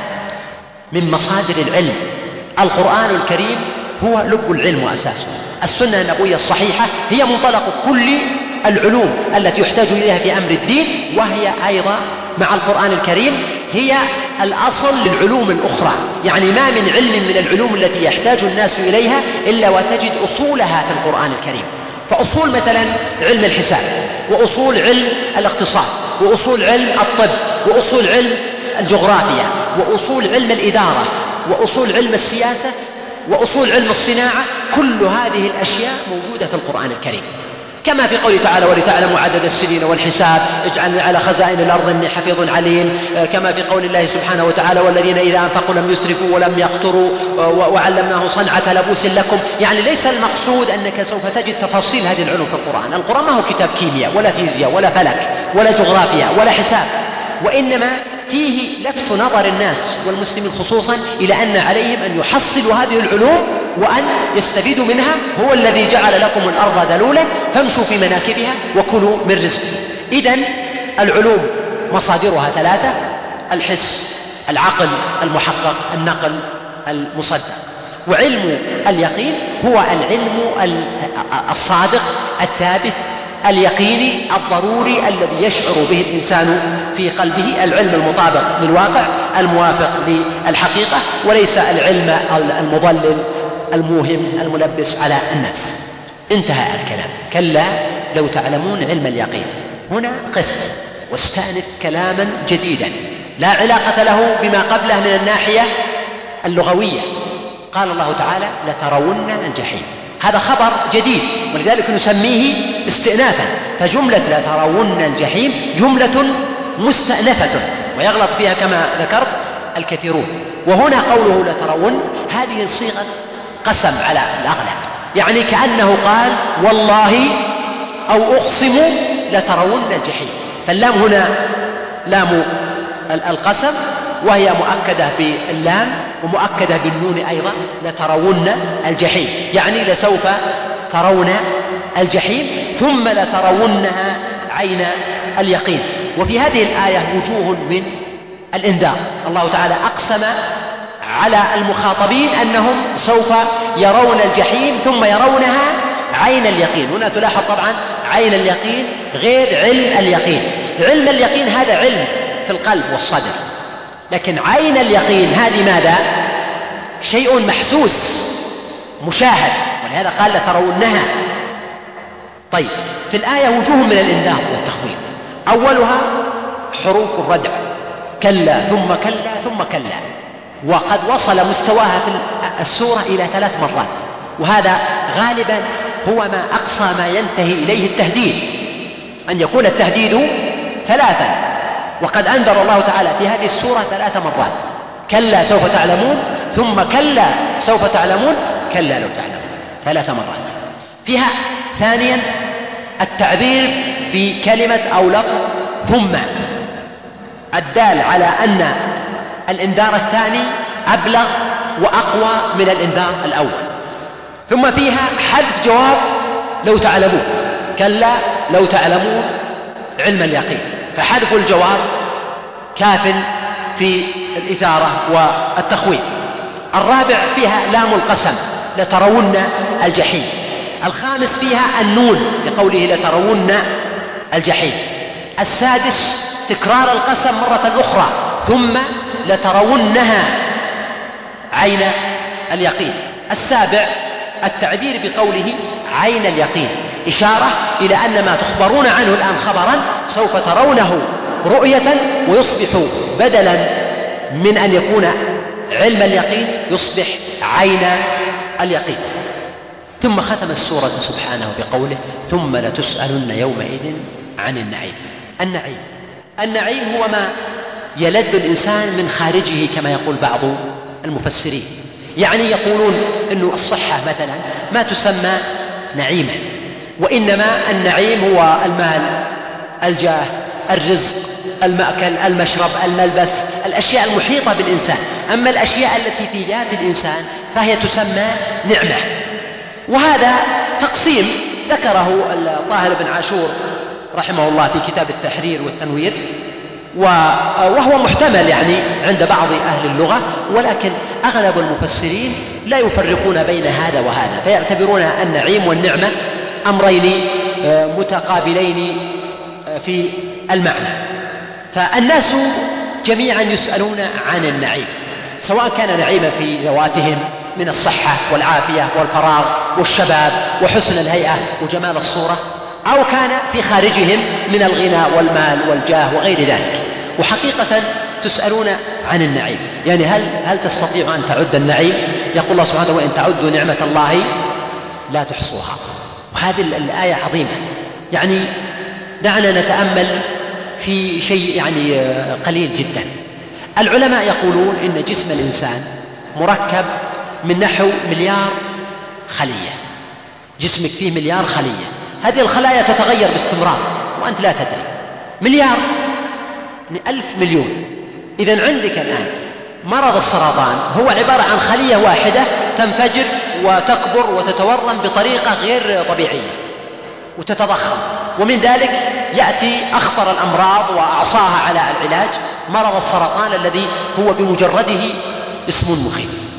من مصادر العلم. القرآن الكريم هو لب العلم وأساسه. السنة النبوية الصحيحة هي منطلق كل العلوم التي يحتاج إليها في أمر الدين، وهي أيضا مع القرآن الكريم هي الأصل للعلوم الأخرى. يعني ما من علم من العلوم التي يحتاج الناس إليها إلا وتجد أصولها في القرآن الكريم. فأصول مثلا علم الحساب، وأصول علم الاقتصاد، وأصول علم الطب، وأصول علم الجغرافيا، وأصول علم الإدارة، وأصول علم السياسة، وأصول علم الصناعة، كل هذه الأشياء موجودة في القرآن الكريم. كما في قوله تعالى: ولتعلموا عدد السنين والحساب، اجعلني على خزائن الأرض إني حفيظ عليم. كما في قول الله سبحانه وتعالى: والذين إذا أنفقوا لم يسرفوا ولم يقتروا وعلمناه صنعة لبوس لكم. يعني ليس المقصود أنك سوف تجد تفاصيل هذه العلوم في القرآن. القرآن ما هو كتاب كيمياء ولا فيزياء ولا فلك ولا جغرافيا ولا حساب، وإنما فيه لفت نظر الناس والمسلمين خصوصا إلى أن عليهم أن يحصلوا هذه العلوم وأن يستفيدوا منها. هو الذي جعل لكم الأرض ذلولا فامشوا في مناكبها وكلوا من رزقه. إذن العلوم مصادرها ثلاثة: الحس، العقل المحقق، النقل المصدق. وعلم اليقين هو العلم الصادق الثابت اليقيني الضروري الذي يشعر به الإنسان في قلبه، العلم المطابق للواقع الموافق للحقيقة، وليس العلم المضلل الموهم الملبس على الناس. انتهى الكلام. كلا لو تعلمون علم اليقين. هنا قف واستأنف كلاما جديدا لا علاقة له بما قبله من الناحية اللغوية. قال الله تعالى لترون الجحيم، هذا خبر جديد ولذلك نسميه استئنافا. فجملة لترون الجحيم جملة مستأنفة ويغلط فيها كما ذكرت الكثيرون. وهنا قوله لترون هذه صيغة قسم على الأغلب، يعني كأنه قال والله أو أقسم لترون الجحيم. فاللام هنا لام القسم وهي مؤكدة باللام ومؤكدة بالنون أيضا، لترون الجحيم يعني لسوف ترون الجحيم ثم لترونها عين اليقين. وفي هذه الآية وجوه من الإنذار. الله تعالى أقسم على المخاطبين أنهم سوف يرون الجحيم ثم يرونها عين اليقين. هنا تلاحظ طبعا عين اليقين غير علم اليقين. علم اليقين هذا علم في القلب والصدر، لكن عين اليقين هذه ماذا؟ شيء محسوس مشاهد، ولهذا قال لترونها. طيب في الآية وجوه من الإنذار والتخويف. أولها حروف الردع، كلا ثم كلا ثم كلا، وقد وصل مستواها في السورة إلى ثلاث مرات، وهذا غالبا هو ما أقصى ما ينتهي إليه التهديد، أن يكون التهديد ثلاثا. وقد أنذر الله تعالى في هذه السورة ثلاث مرات، كلا سوف تعلمون، ثم كلا سوف تعلمون، كلا لو تعلمون، ثلاث مرات. فيها ثانيا التعبير بكلمة أو لفظ ثم، الدال على أن الإنذار الثاني أبلغ وأقوى من الإنذار الأول. ثم فيها حذف جواب لو تعلمون، كلا لو تعلمون علم اليقين، فحذف الجواب كاف في الإثارة والتخويف. الرابع فيها لام القسم لترون الجحيم. الخامس فيها النون لقوله لترون الجحيم. السادس تكرار القسم مرة أخرى ثم لترونها عين اليقين. السابع التعبير بقوله عين اليقين، إشارة إلى أن ما تخبرون عنه الآن خبرا سوف ترونه رؤية، ويصبح بدلا من أن يكون علم اليقين يصبح عين اليقين. ثم ختم السورة سبحانه بقوله ثم لتسألن يومئذ عن النعيم. النعيم النعيم هو ما يلذ الإنسان من خارجه كما يقول بعض المفسرين، يعني يقولون أن الصحة مثلا ما تسمى نعيما، وإنما النعيم هو المال، الجاه، الرزق، المأكل، المشرب، الملبس، الأشياء المحيطة بالإنسان. أما الأشياء التي في ذات الإنسان فهي تسمى نعمة. وهذا تقسيم ذكره طاهر بن عاشور رحمه الله في كتاب التحرير والتنوير، وهو محتمل يعني عند بعض أهل اللغة، ولكن أغلب المفسرين لا يفرقون بين هذا وهذا، فيعتبرون النعيم والنعمة أمرين متقابلين في المعنى. فالناس جميعا يسألون عن النعيم، سواء كان نعيما في ذواتهم من الصحة والعافية والفراغ والشباب وحسن الهيئة وجمال الصورة، أو كان في خارجهم من الغنى والمال والجاه وغير ذلك. وحقيقة تسألون عن النعيم، يعني هل هل تستطيع أن تعد النعيم؟ يقول الله سبحانه وإن تعدوا نعمة الله لا تحصوها. وهذه الآية عظيمة، يعني دعنا نتأمل في شيء يعني قليل جدا. العلماء يقولون إن جسم الإنسان مركب من نحو مليار خلية، جسمك فيه مليار خلية، هذه الخلايا تتغير باستمرار وأنت لا تدري. مليار ألف مليون. إذن عندك الآن مرض السرطان هو عبارة عن خلية واحدة تنفجر وتكبر وتتورم بطريقة غير طبيعية وتتضخم، ومن ذلك يأتي أخطر الأمراض وأعصاها على العلاج مرض السرطان الذي هو بمجرده اسم مخيف.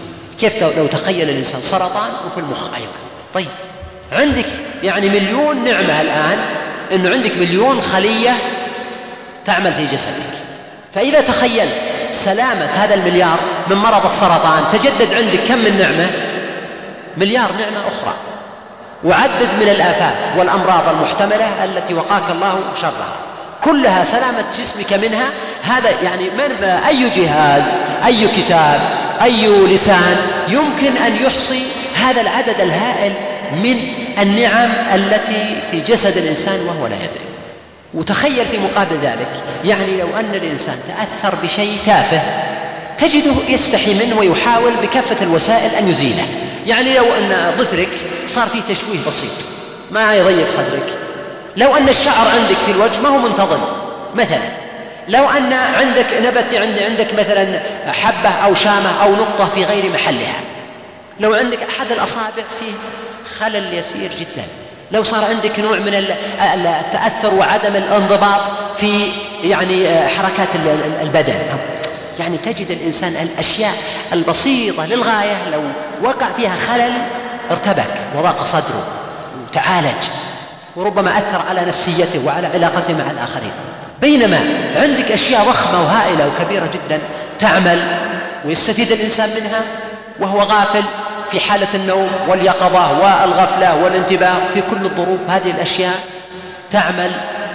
كيف لو تخيل الإنسان سرطان وفي المخ أيضا؟ طيب عندك يعني مليون نعمة الآن، إنه عندك مليون خلية تعمل في جسدك، فإذا تخيلت سلامة هذا المليار من مرض السرطان تجدد عندك كم من نعمة؟ مليار نعمة أخرى، وعدد من الآفات والأمراض المحتملة التي وقاك الله شرها، كلها سلامة جسمك منها. هذا يعني من أي جهاز، أي كتاب، أي لسان يمكن أن يحصي هذا العدد الهائل من النعم التي في جسد الإنسان وهو لا يدري؟ وتخيل في مقابل ذلك، يعني لو أن الإنسان تأثر بشيء تافه تجده يستحي منه ويحاول بكافة الوسائل أن يزيله. يعني لو أن ظفرك صار فيه تشويه بسيط ما يضيق صدرك، لو أن الشعر عندك في الوجه ما هو منتظم مثلا، لو أن عندك نبت عندك مثلا حبة أو شامة أو نقطة في غير محلها، لو عندك أحد الأصابع فيه خلل يسير جدا، لو صار عندك نوع من التأثر وعدم الانضباط في يعني حركات البدن، يعني تجد الإنسان الأشياء البسيطة للغاية لو وقع فيها خلل ارتبك وضاق صدره وتعالج، وربما أثر على نفسيته وعلى علاقته مع الآخرين. بينما عندك أشياء ضخمة وهائلة وكبيرة جدا تعمل ويستفيد الإنسان منها وهو غافل في حالة النوم واليقظة والغفلة والانتباه في كل الظروف. هذه الأشياء تعمل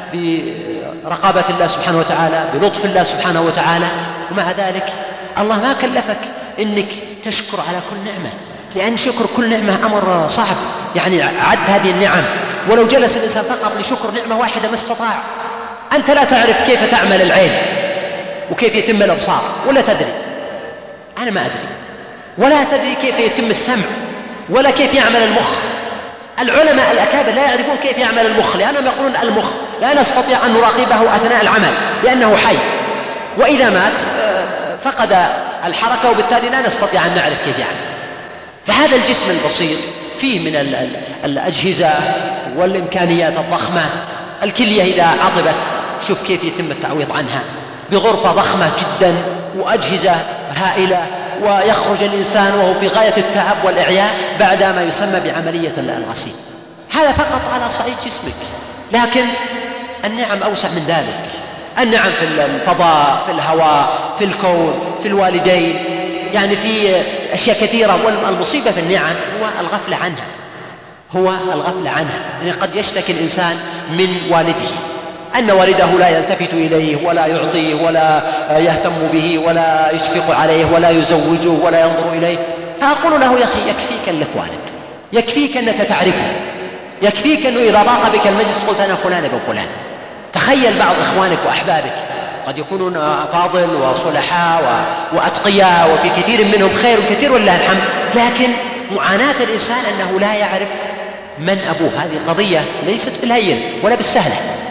برقابة الله سبحانه وتعالى، بلطف الله سبحانه وتعالى، ومع ذلك الله ما كلفك إنك تشكر على كل نعمة، لأن شكر كل نعمة أمر صعب. يعني عد هذه النعم، ولو جلس الإنسان فقط لشكر نعمة واحدة ما استطاع. أنت لا تعرف كيف تعمل العين وكيف يتم الأبصار، ولا تدري، أنا ما أدري، ولا تدري كيف يتم السمع ولا كيف يعمل المخ. العلماء الأكابر لا يعرفون كيف يعمل المخ، لأنهم يقولون المخ لا نستطيع أن نراقبه أثناء العمل لأنه حي، وإذا مات فقد الحركة وبالتالي لا نستطيع أن نعرف كيف يعمل. فهذا الجسم البسيط فيه من الأجهزة والإمكانيات الضخمة. الكلية إذا عطبت شوف كيف يتم التعويض عنها بغرفة ضخمة جدا وأجهزة هائلة، ويخرج الإنسان وهو في غاية التعب والإعياء بعد ما يسمى بعملية الغسيل. هذا فقط على صعيد جسمك، لكن النعم أوسع من ذلك. النعم في الفضاء، في الهواء، في الكون، في الوالدين، يعني في أشياء كثيرة. والمصيبة في النعم هو الغفلة عنها، هو الغفلة عنها. يعني قد يشتكي الإنسان من والده أن والده لا يلتفت إليه ولا يعطيه ولا يهتم به ولا يشفق عليه ولا يزوجه ولا ينظر إليه، فأقول له يا أخي يكفيك أنك والد، يكفيك أنك تعرفه، يكفيك أنه إذا ضاق بك المجلس قلت أنا فلان ابن فلان. تخيل بعض إخوانك وأحبابك قد يكونون فاضل وصلحاء وأتقياء وفي كثير منهم خير وكثير والله الحمد، لكن معاناة الإنسان أنه لا يعرف من أبوه. هذه قضية ليست بالهين ولا بالسهلة.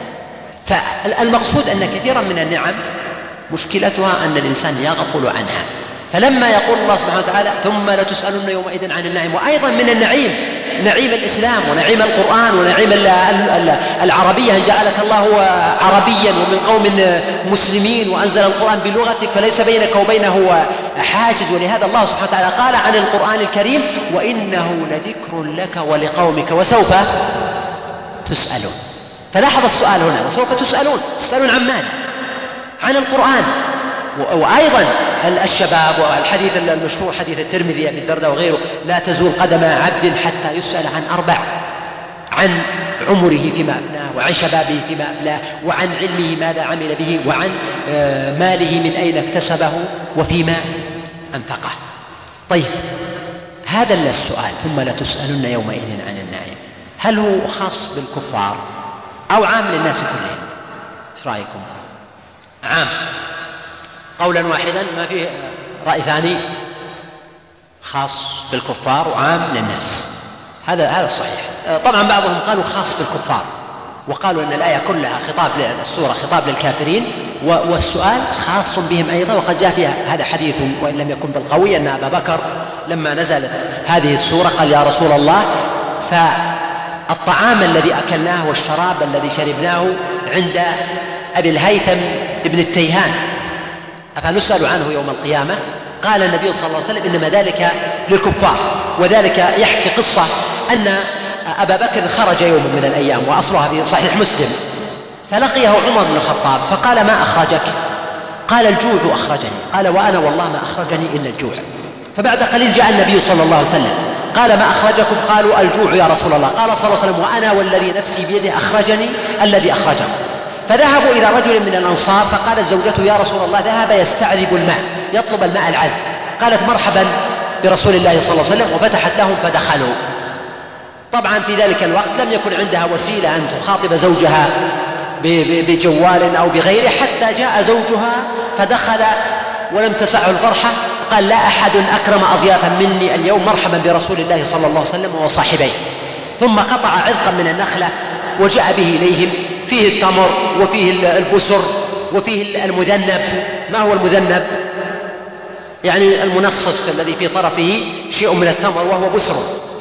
فالمقصود أن كثيرا من النعم مشكلتها أن الإنسان يغفل عنها. فلما يقول الله سبحانه وتعالى ثم لتسألن يومئذ عن النعيم، وأيضا من النعيم نعيم الإسلام ونعيم القرآن ونعيم العربية، أن جعلك الله عربيا ومن قوم مسلمين وأنزل القرآن بلغتك فليس بينك وبينه حاجز. ولهذا الله سبحانه وتعالى قال عن القرآن الكريم وإنه لذكر لك ولقومك وسوف تسألون. فلاحظ السؤال هنا وسوف تسألون، تسألون عن ماذا؟ عن القرآن. وأيضا الشباب والحديث المشهور حديث الترمذي أبي الدرداء وغيره لا تزول قدم عبد حتى يسأل عن أربع: عن عمره فيما أفناه، وعن شبابه فيما أبلاه، وعن علمه ماذا عمل به، وعن ماله من أين اكتسبه وفيما أنفقه. طيب هذا السؤال ثم لتسألن يومئذ عن النعيم، هل هو خاص بالكفار أو عام للناس كلهم؟ ايش رأيكم؟ عام قولا واحدا ما فيه رأي ثاني، خاص بالكفار وعام للناس. هذا هذا صحيح. طبعا بعضهم قالوا خاص بالكفار وقالوا أن الآية كلها خطاب للسورة خطاب للكافرين، والسؤال خاص بهم أيضا. وقد جاء فيها هذا حديث وإن لم يكن بالقوي أن أبا بكر لما نزلت هذه السورة قال يا رسول الله فالطعام الذي أكلناه والشراب الذي شربناه عند أبي الهيثم ابن التيهان أفنسأل عنه يوم القيامة؟ قال النبي صلى الله عليه وسلم إنما ذلك للكفار. وذلك يحكي قصة أن أبا بكر خرج يوم من الأيام، وأصلها في صحيح مسلم، فلقيه عمر بن الخطاب فقال: ما أخرجك؟ قال: الجوع أخرجني. قال: وأنا والله ما أخرجني إلا الجوع. فبعد قليل جاء النبي صلى الله عليه وسلم قال: ما أخرجكم؟ قالوا: الجوع يا رسول الله. قال صلى الله عليه وسلم: وأنا والذي نفسي بيده أخرجني الذي أخرجكم. فذهبوا إلى رجل من الأنصار فقالت زوجته: يا رسول الله، ذهب يستعذب الماء، يطلب الماء العذب. قالت: مرحبا برسول الله صلى الله عليه وسلم، وفتحت لهم فدخلوا. طبعا في ذلك الوقت لم يكن عندها وسيلة أن تخاطب زوجها بجوال أو بغيره، حتى جاء زوجها فدخل ولم تسعه الفرحة، قال: لا أحد أكرم أضيافا مني اليوم، مرحبا برسول الله صلى الله عليه وسلم وصاحبيه. ثم قطع عذقا من النخلة وجاء به إليهم، فيه التمر وفيه البسر وفيه المذنب. ما هو المذنب؟ يعني المنصف الذي في طرفه شيء من التمر وهو بسر.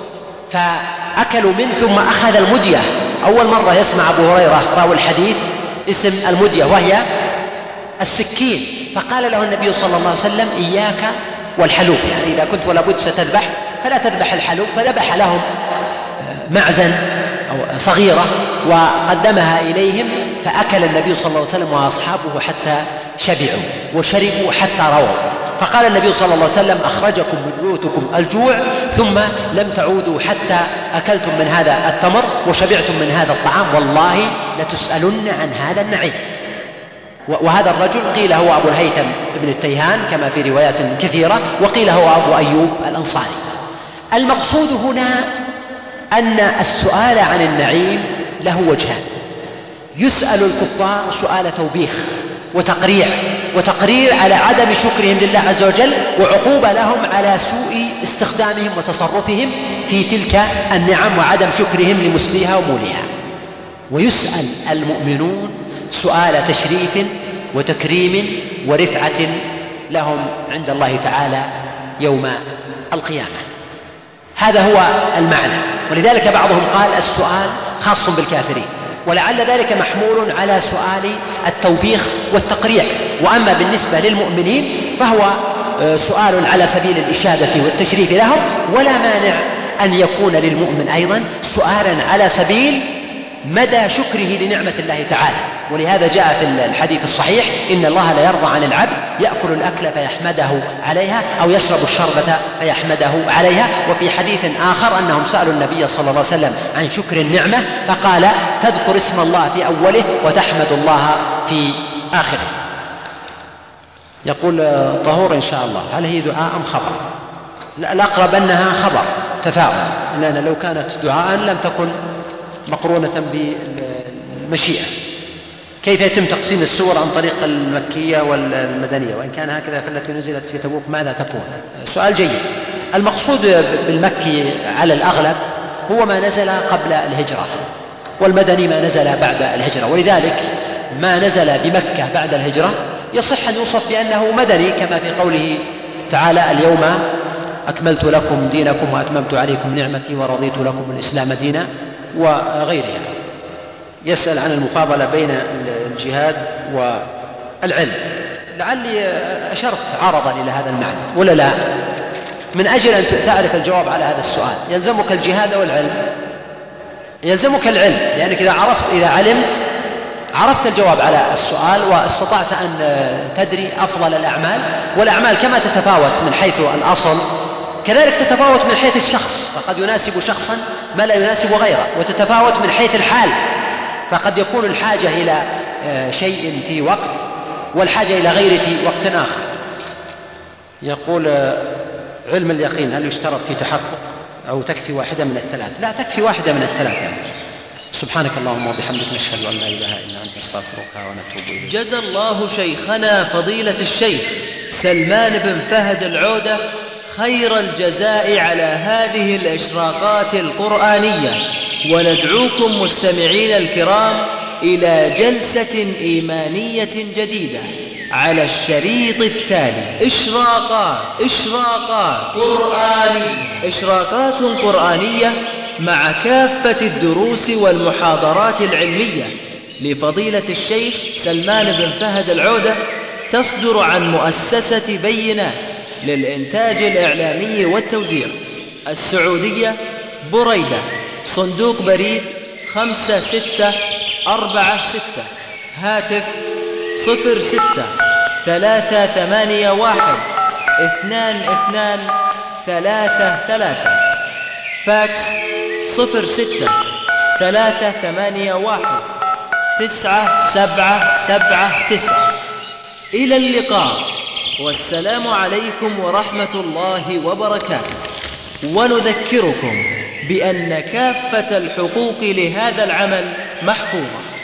فأكلوا منه ثم أخذ المدية. أول مرة يسمع أبو هريرة راوي الحديث اسم المدية وهي السكين. فقال له النبي صلى الله عليه وسلم: إياك والحلوب، يعني إذا كنت ولا بد ستذبح فلا تذبح الحلوب. فذبح لهم معزا أو صغيرة وقدمها إليهم، فأكل النبي صلى الله عليه وسلم وأصحابه حتى شبعوا وشربوا حتى رووا. فقال النبي صلى الله عليه وسلم: أخرجكم من بيوتكم الجوع ثم لم تعودوا حتى أكلتم من هذا التمر وشبعتم من هذا الطعام، والله لتسألن عن هذا النعيم. وهذا الرجل قيل هو أبو الهيثم ابن التيهان كما في روايات كثيرة، وقيل هو أبو أيوب الأنصاري. المقصود هنا أن السؤال عن النعيم له وجهان: يسأل الكفار سؤال توبيخ وتقريع وتقرير على عدم شكرهم لله عز وجل، وعقوبة لهم على سوء استخدامهم وتصرفهم في تلك النعم وعدم شكرهم لمسديها وموليها. ويسأل المؤمنون سؤال تشريف وتكريم ورفعة لهم عند الله تعالى يوم القيامة. هذا هو المعنى. ولذلك بعضهم قال السؤال خاص بالكافرين، ولعل ذلك محمول على سؤال التوبيخ والتقريع. وأما بالنسبة للمؤمنين فهو سؤال على سبيل الإشادة والتشريف لهم، ولا مانع أن يكون للمؤمن أيضا سؤالا على سبيل مدى شكره لنعمة الله تعالى. ولهذا جاء في الحديث الصحيح: إن الله لا يرضى عن العبد يأكل الأكل فيحمده عليها أو يشرب الشربة فيحمده عليها. وفي حديث آخر أنهم سألوا النبي صلى الله عليه وسلم عن شكر النعمة فقال: تذكر اسم الله في أوله وتحمد الله في آخره. يقول طهور إن شاء الله، هل هي دعاء أم خبر؟ الأقرب أنها خبر تفاؤل، لأن لو كانت دعاء لم تكن مقرونة بالمشيئة. كيف يتم تقسيم السور عن طريق المكية والمدنية؟ وإن كان هكذا فالتي نزلت في تبوك ماذا تكون؟ سؤال جيد. المقصود بالمكي على الأغلب هو ما نزل قبل الهجرة، والمدني ما نزل بعد الهجرة. ولذلك ما نزل بمكة بعد الهجرة يصح أن يوصف بأنه مدني، كما في قوله تعالى: اليوم أكملت لكم دينكم وأتممت عليكم نعمتي ورضيت لكم الإسلام دينا، وغيرها. يسأل عن المفاضلة بين الجهاد والعلم. لعلي أشرت عرضا إلى هذا المعنى ولا لا؟ من أجل أن تعرف الجواب على هذا السؤال يلزمك الجهاد والعلم. يلزمك العلم، لأنك إذا عرفت إذا علمت عرفت الجواب على السؤال، واستطعت أن تدري أفضل الأعمال. والأعمال كما تتفاوت من حيث الأصل كذلك تتفاوت من حيث الشخص، فقد يناسب شخصا ما لا يناسب غيره. وتتفاوت من حيث الحال، فقد يكون الحاجة إلى شيء في وقت والحاجة إلى غيره في وقت آخر. يقول: علم اليقين هل يشترط في تحقق أو تكفي واحدة من الثلاث؟ لا، تكفي واحدة من الثلاث يا رجل. سبحانك اللهم وبحمدك نشهد أن لا إله إلا أنت نستغفرك ونتوب إليك. جزى الله شيخنا فضيلة الشيخ سلمان بن فهد العودة خير الجزاء على هذه الإشراقات القرآنية، وندعوكم مستمعين الكرام إلى جلسة إيمانية جديدة على الشريط التالي: إشراقات إشراقات قرآنية إشراقات قرآنية مع كافة الدروس والمحاضرات العلمية لفضيلة الشيخ سلمان بن فهد العودة، تصدر عن مؤسسة بينات للإنتاج الإعلامي والتوزيع، السعودية، بريدة، صندوق بريد خمسة ستة أربعة ستة، هاتف صفر ستة ثلاثة ثمانية واحد اثنان اثنان ثلاثة ثلاثة، فاكس صفر ستة ثلاثة ثمانية واحد تسعة سبعة سبعة تسعة. إلى اللقاء، والسلام عليكم ورحمة الله وبركاته. ونذكركم بأن كافة الحقوق لهذا العمل محفوظة.